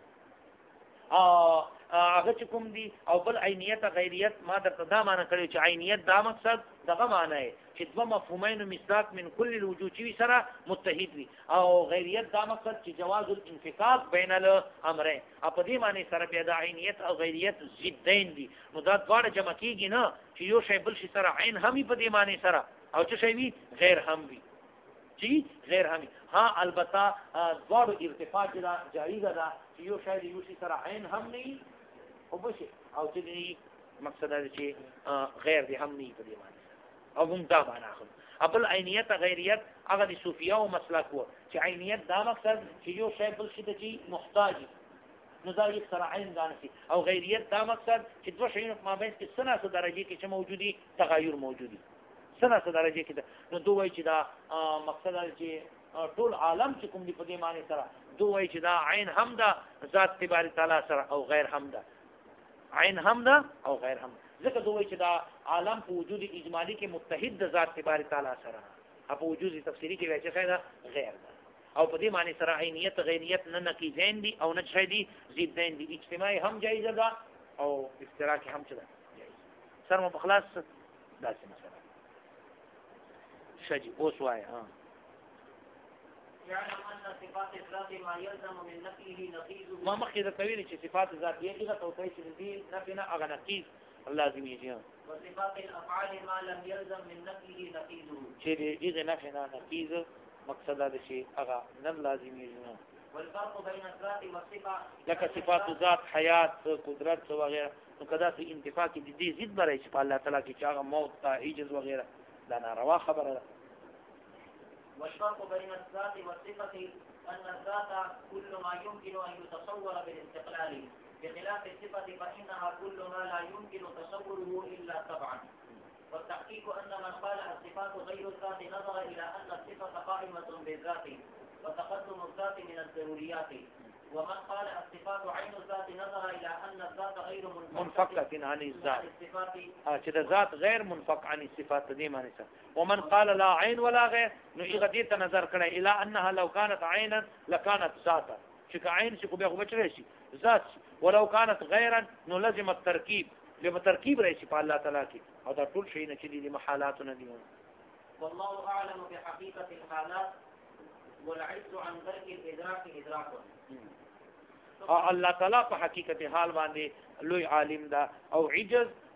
هغه چې کوم دي. او بل عینیت غیریت ما درته دا معنی کړی چې عینیت دا مقصد دغه معنی چې دوه مفهومین مصداق من کل الوجود چې سره متحد وي، او غیریت دا مقصد چې جواز الانفکاک بین الامرین. په دې معنی سره بیا د عینیت او غیریت ضدین دي، نو دا دواړه جمع کیږي نه چې یو شی بل شي سره عین هم په دې معنی سره، او چې شی وي غیر هم وي، چې غیر هم. ها البته دواړو ارتفاع جایز ده چې یو شی یو شي سره عین هم نه او بشي، او چې مقصد دا چې غیر دي هم نه په دې معنی، او هم دا معنا اخلو. ابل عینیت غیریت هغه د صوفیاو مسلک وو چې عینیت دا مقصد چې یو شی بل شي ته محتاج، نو دا یې سره عین دانسي. او غیریت دا مقصد چې دوه شیونه په مابین کې سنا څه درجه کې چې موجودي تغیر موجودي، سنا څه درجه کې ده. نو دوی وایي چې دا مقصد دا چې ټول عالم چې کوم دی په دې معنی سره، دوی وایي چې دا عین هم ده ذات تبارک تعالی سره، او غیر هم ده عین هم ده او غیر هم. ځکه دوی وایي چې دا عالم په وجود اجمالی کې متحد د ذات تبارک تعالی سره، په وجود تفسیری کې وایي چې غیر ده. او په دې معنی سره عینیت غیریت نه نقیضین دي او نه شی دي ضدین دي، اجتماعي هم جایز ده او اشتراکي هم څه ده جایز. سر مو بخلاص داسې مثلا شجي اوس وایي يعلم أن صفات الذات ما يلزم من نفيه نقيضه. ما مخکې د کوي چې صفات ذاتیه هغه توصیف چې دي نفي نه هغه نقیض لازم یې. وصفات الافعال ما لم يلزم من نفيه نقيضه، چې دې نفي نه نقیض مقصد دا شي هغه نه لازم یې. والفرق بين الذات والصفه لکه صفات ذات حیات قدرت وغیرہ، نو کدا چې انتفاع کې دې ضد برای چې الله تعالی کې هغه موت عجز وغیرہ دا ناروا خبره ده. والفرق بين الذات والصفة أن الذات كل ما يمكن أن يتصور بالاستقلال، بخلاف الصفة فإنها كل ما لا يمكن تصوره إلا طبعا. والتحقيق أن من قال الصفات غير الذات نظر إلى أن الصفة قائمة بالذات وتقدم الذات من الضروريات، ومن قال الصفات عين الذات نظر إلى أن الذات غير منفكة عن الذات، چې ذات غیر منفك عن الصفات دې معنی څه. ومن قال لا عين ولا غير، نو هغه دې ته نظر کړی الى انها لو كانت عينا لكانت ذاتا، چې عین شي کو به بچی شي ذات، ولو كانت غيرا نو لازم الترکیب، لما ترکیب راشي په الله تعالی کې، او دا ټول شي نه چې دي محالات نه دي. والله اعلم بحقيقة الحالات والعجز عن درك الادراك ادراك. الله تعالی په حقیقت حال باندې لوی عالم ده، او عجز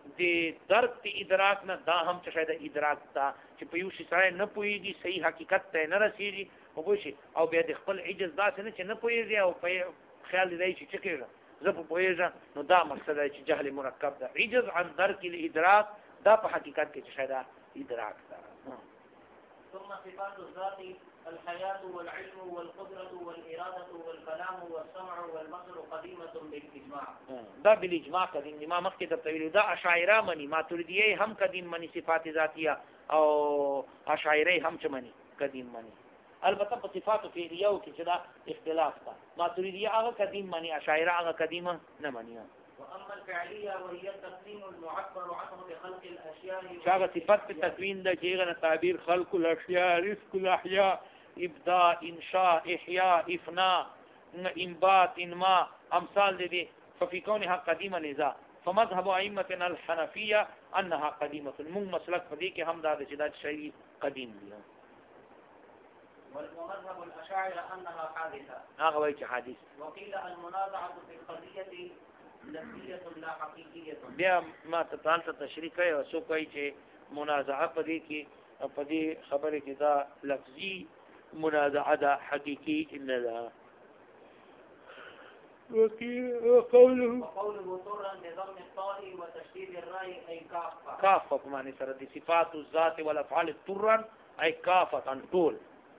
د درک د ادراک نه دا هم چې شاید ادراک تا چې په یو شي سره نه پوهیږي صحیح حقیقت ته نه رسیږي او وشي او بیا د خپل عجز داسې نه چې نه پوهیږي او په خیال دی چې کېږي زه په پوهیږم نو دا مقصد دی چې جهل مرکب ده عجز عن درک الادراک دا په حقیقت کې چې شاید ادراک ده ثم صفات الذات الحياة والعلم والقدرة والإرادة والكلام والسمع والبصر قديمة بالإجماع. دا بالإجماع قديم ما مخکې د تویل دا اشاعره مني ماتریدیه هم قدیم مني صفات ذاتیه او اشاعره هم چې مني قدیم مني البته په صفات فعلیه او کې چې دا اختلاف ده ماتریدیه هغه قدیم مني اشاعره هغه قدیم نه مني. واما الفعليه وهي التقسيم المعبر عنه بخلق الاشياء شاغه صفات په تکوین د کېغه تعبیر خلق الاشیاء رزق الاحیاء ابداء انشاء احیاء افناء انبات انما امثال دي ففي كونها قديمه لذا فمذهب ائمتنا الحنفيه انها قديمه من مسلك فدي کې هم دا چې دا شی قدیم دي والمذهب الاشاعره انها حادثه هغه وایي چې حادث وقيل المنازعه في القضيه لفظيه لا حقيقيه بیا ما ته تشریح کوي او څو کوي چې منازعه پدې کې پدې خبره کې دا لفظي منازعه ده حقيقي ان ده وقوله طرا بضم الطاء وتشديد الراء اي كافه كافه بمعنى سره دي صفات الذات والافعال طرا اي كافه طول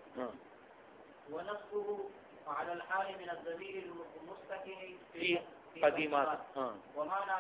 ونصبه على الحال من الضمير المستكن في قديمات ومعنى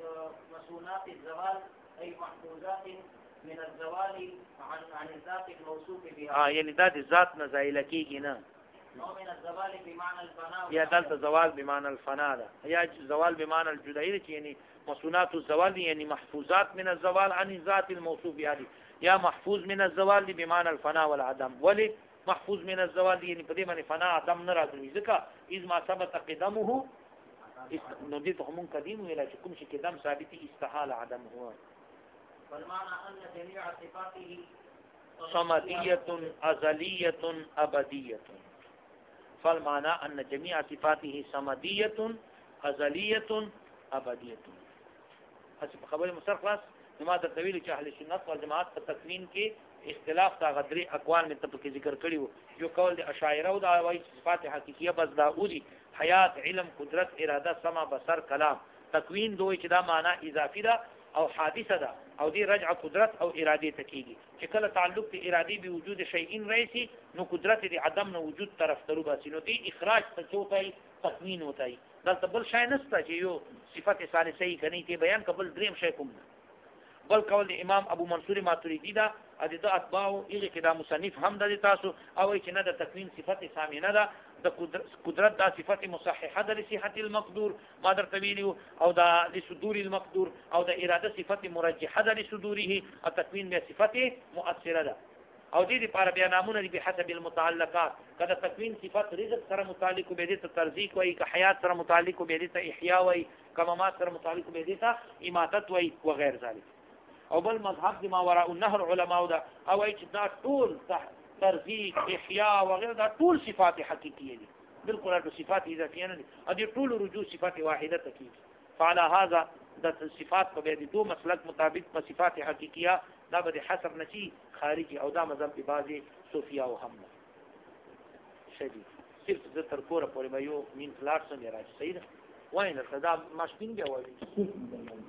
مسونات الزوال اي محفوظات من الزوال عن الذات الموصوف بها يعني ذات الذات نزايل کیږي نه او من الزوال بمعنى الفناء یا دلته زوال بمعنى الفناء ده یا زوال بمعنى الجدائيه يعني مسونات الزوال يعني محفوظات من الزوال عن الذات الموصوف بها یا محفوظ من الزوال بمعنى الفناء والعدم ولی محفوظ من الزوال يعني په دې باندې فنا عدم نه راځي ځکه اذ ما ثبت قدمه نو دې ته هم قدیم ویل چې کوم شي قدم ثابتي استحال عدم هو والمعنى ان جميع صفاته صمديه ازليه ابديه فالمعنى ان جميع صفاته صمديه ازليه ابديه حسب خبر مستخلص نما د طویل چې اهل سنت والجماعت په تکوین کې اختلاف تا غدري اقوال میں تب کې ذکر کړیو جو قول د اشاعره او د اوای صفات حقیقیه بس دا اوږي حیات علم قدرت اراده سمع بصر کلام تکوین دوی چې دا معنی اضافي ده او حادثه ده او دی رجع قدرت او اراده تکیږي چې کله تعلق د ارادي به وجود شیئین رئیسی نو قدرت د عدم نو وجود طرف ترو باسي نو دی اخراج ته چوتای تکوین وتای دلته بل شای نسته چې یو صفت ثالثه کني ته بیان قبل دریم شی کوم بل قول د امام ابو منصور ماتریدی دا د اتباع یې کې دا مصنف هم د تاسو او چې نه د تکوین صفت ثامنه ده د قدرت دا صفت مصححه ده لصحه المقدور ما در طویل او دا لصدور المقدور او د اراده صفت مرجحه ده لصدوره او تکوین به صفت مؤثره ده او دې لپاره بیا نامونه به حسب المتعلقات کله تکوین صفت رزق سره متعلق به دې ته ترزیق وای که حیات سره متعلق به دې ته احیا وای کمامات سره متعلق به دې ته اماتت وای و غیر ذلك او بل مذهب دی ما وراء النهر علماء دا او ای چې دا ټول ترزیق احیاء وغیره دا ټول صفات حقیقیه دي بالکل دا صفات اضافیه نه دي ا دې ټول رجوع صفات واحده تکي فعلى هذا د صفات په دې دوه مسلک مطابق په صفات حقیقیه دا به حسب نشي خارجي او دا مذهب دی بعضي صوفیا او هم شدید صرف د تر کوره پورې مې یو من کلاس نه راځي صحیح ده وای نه صدا ماشین دی وای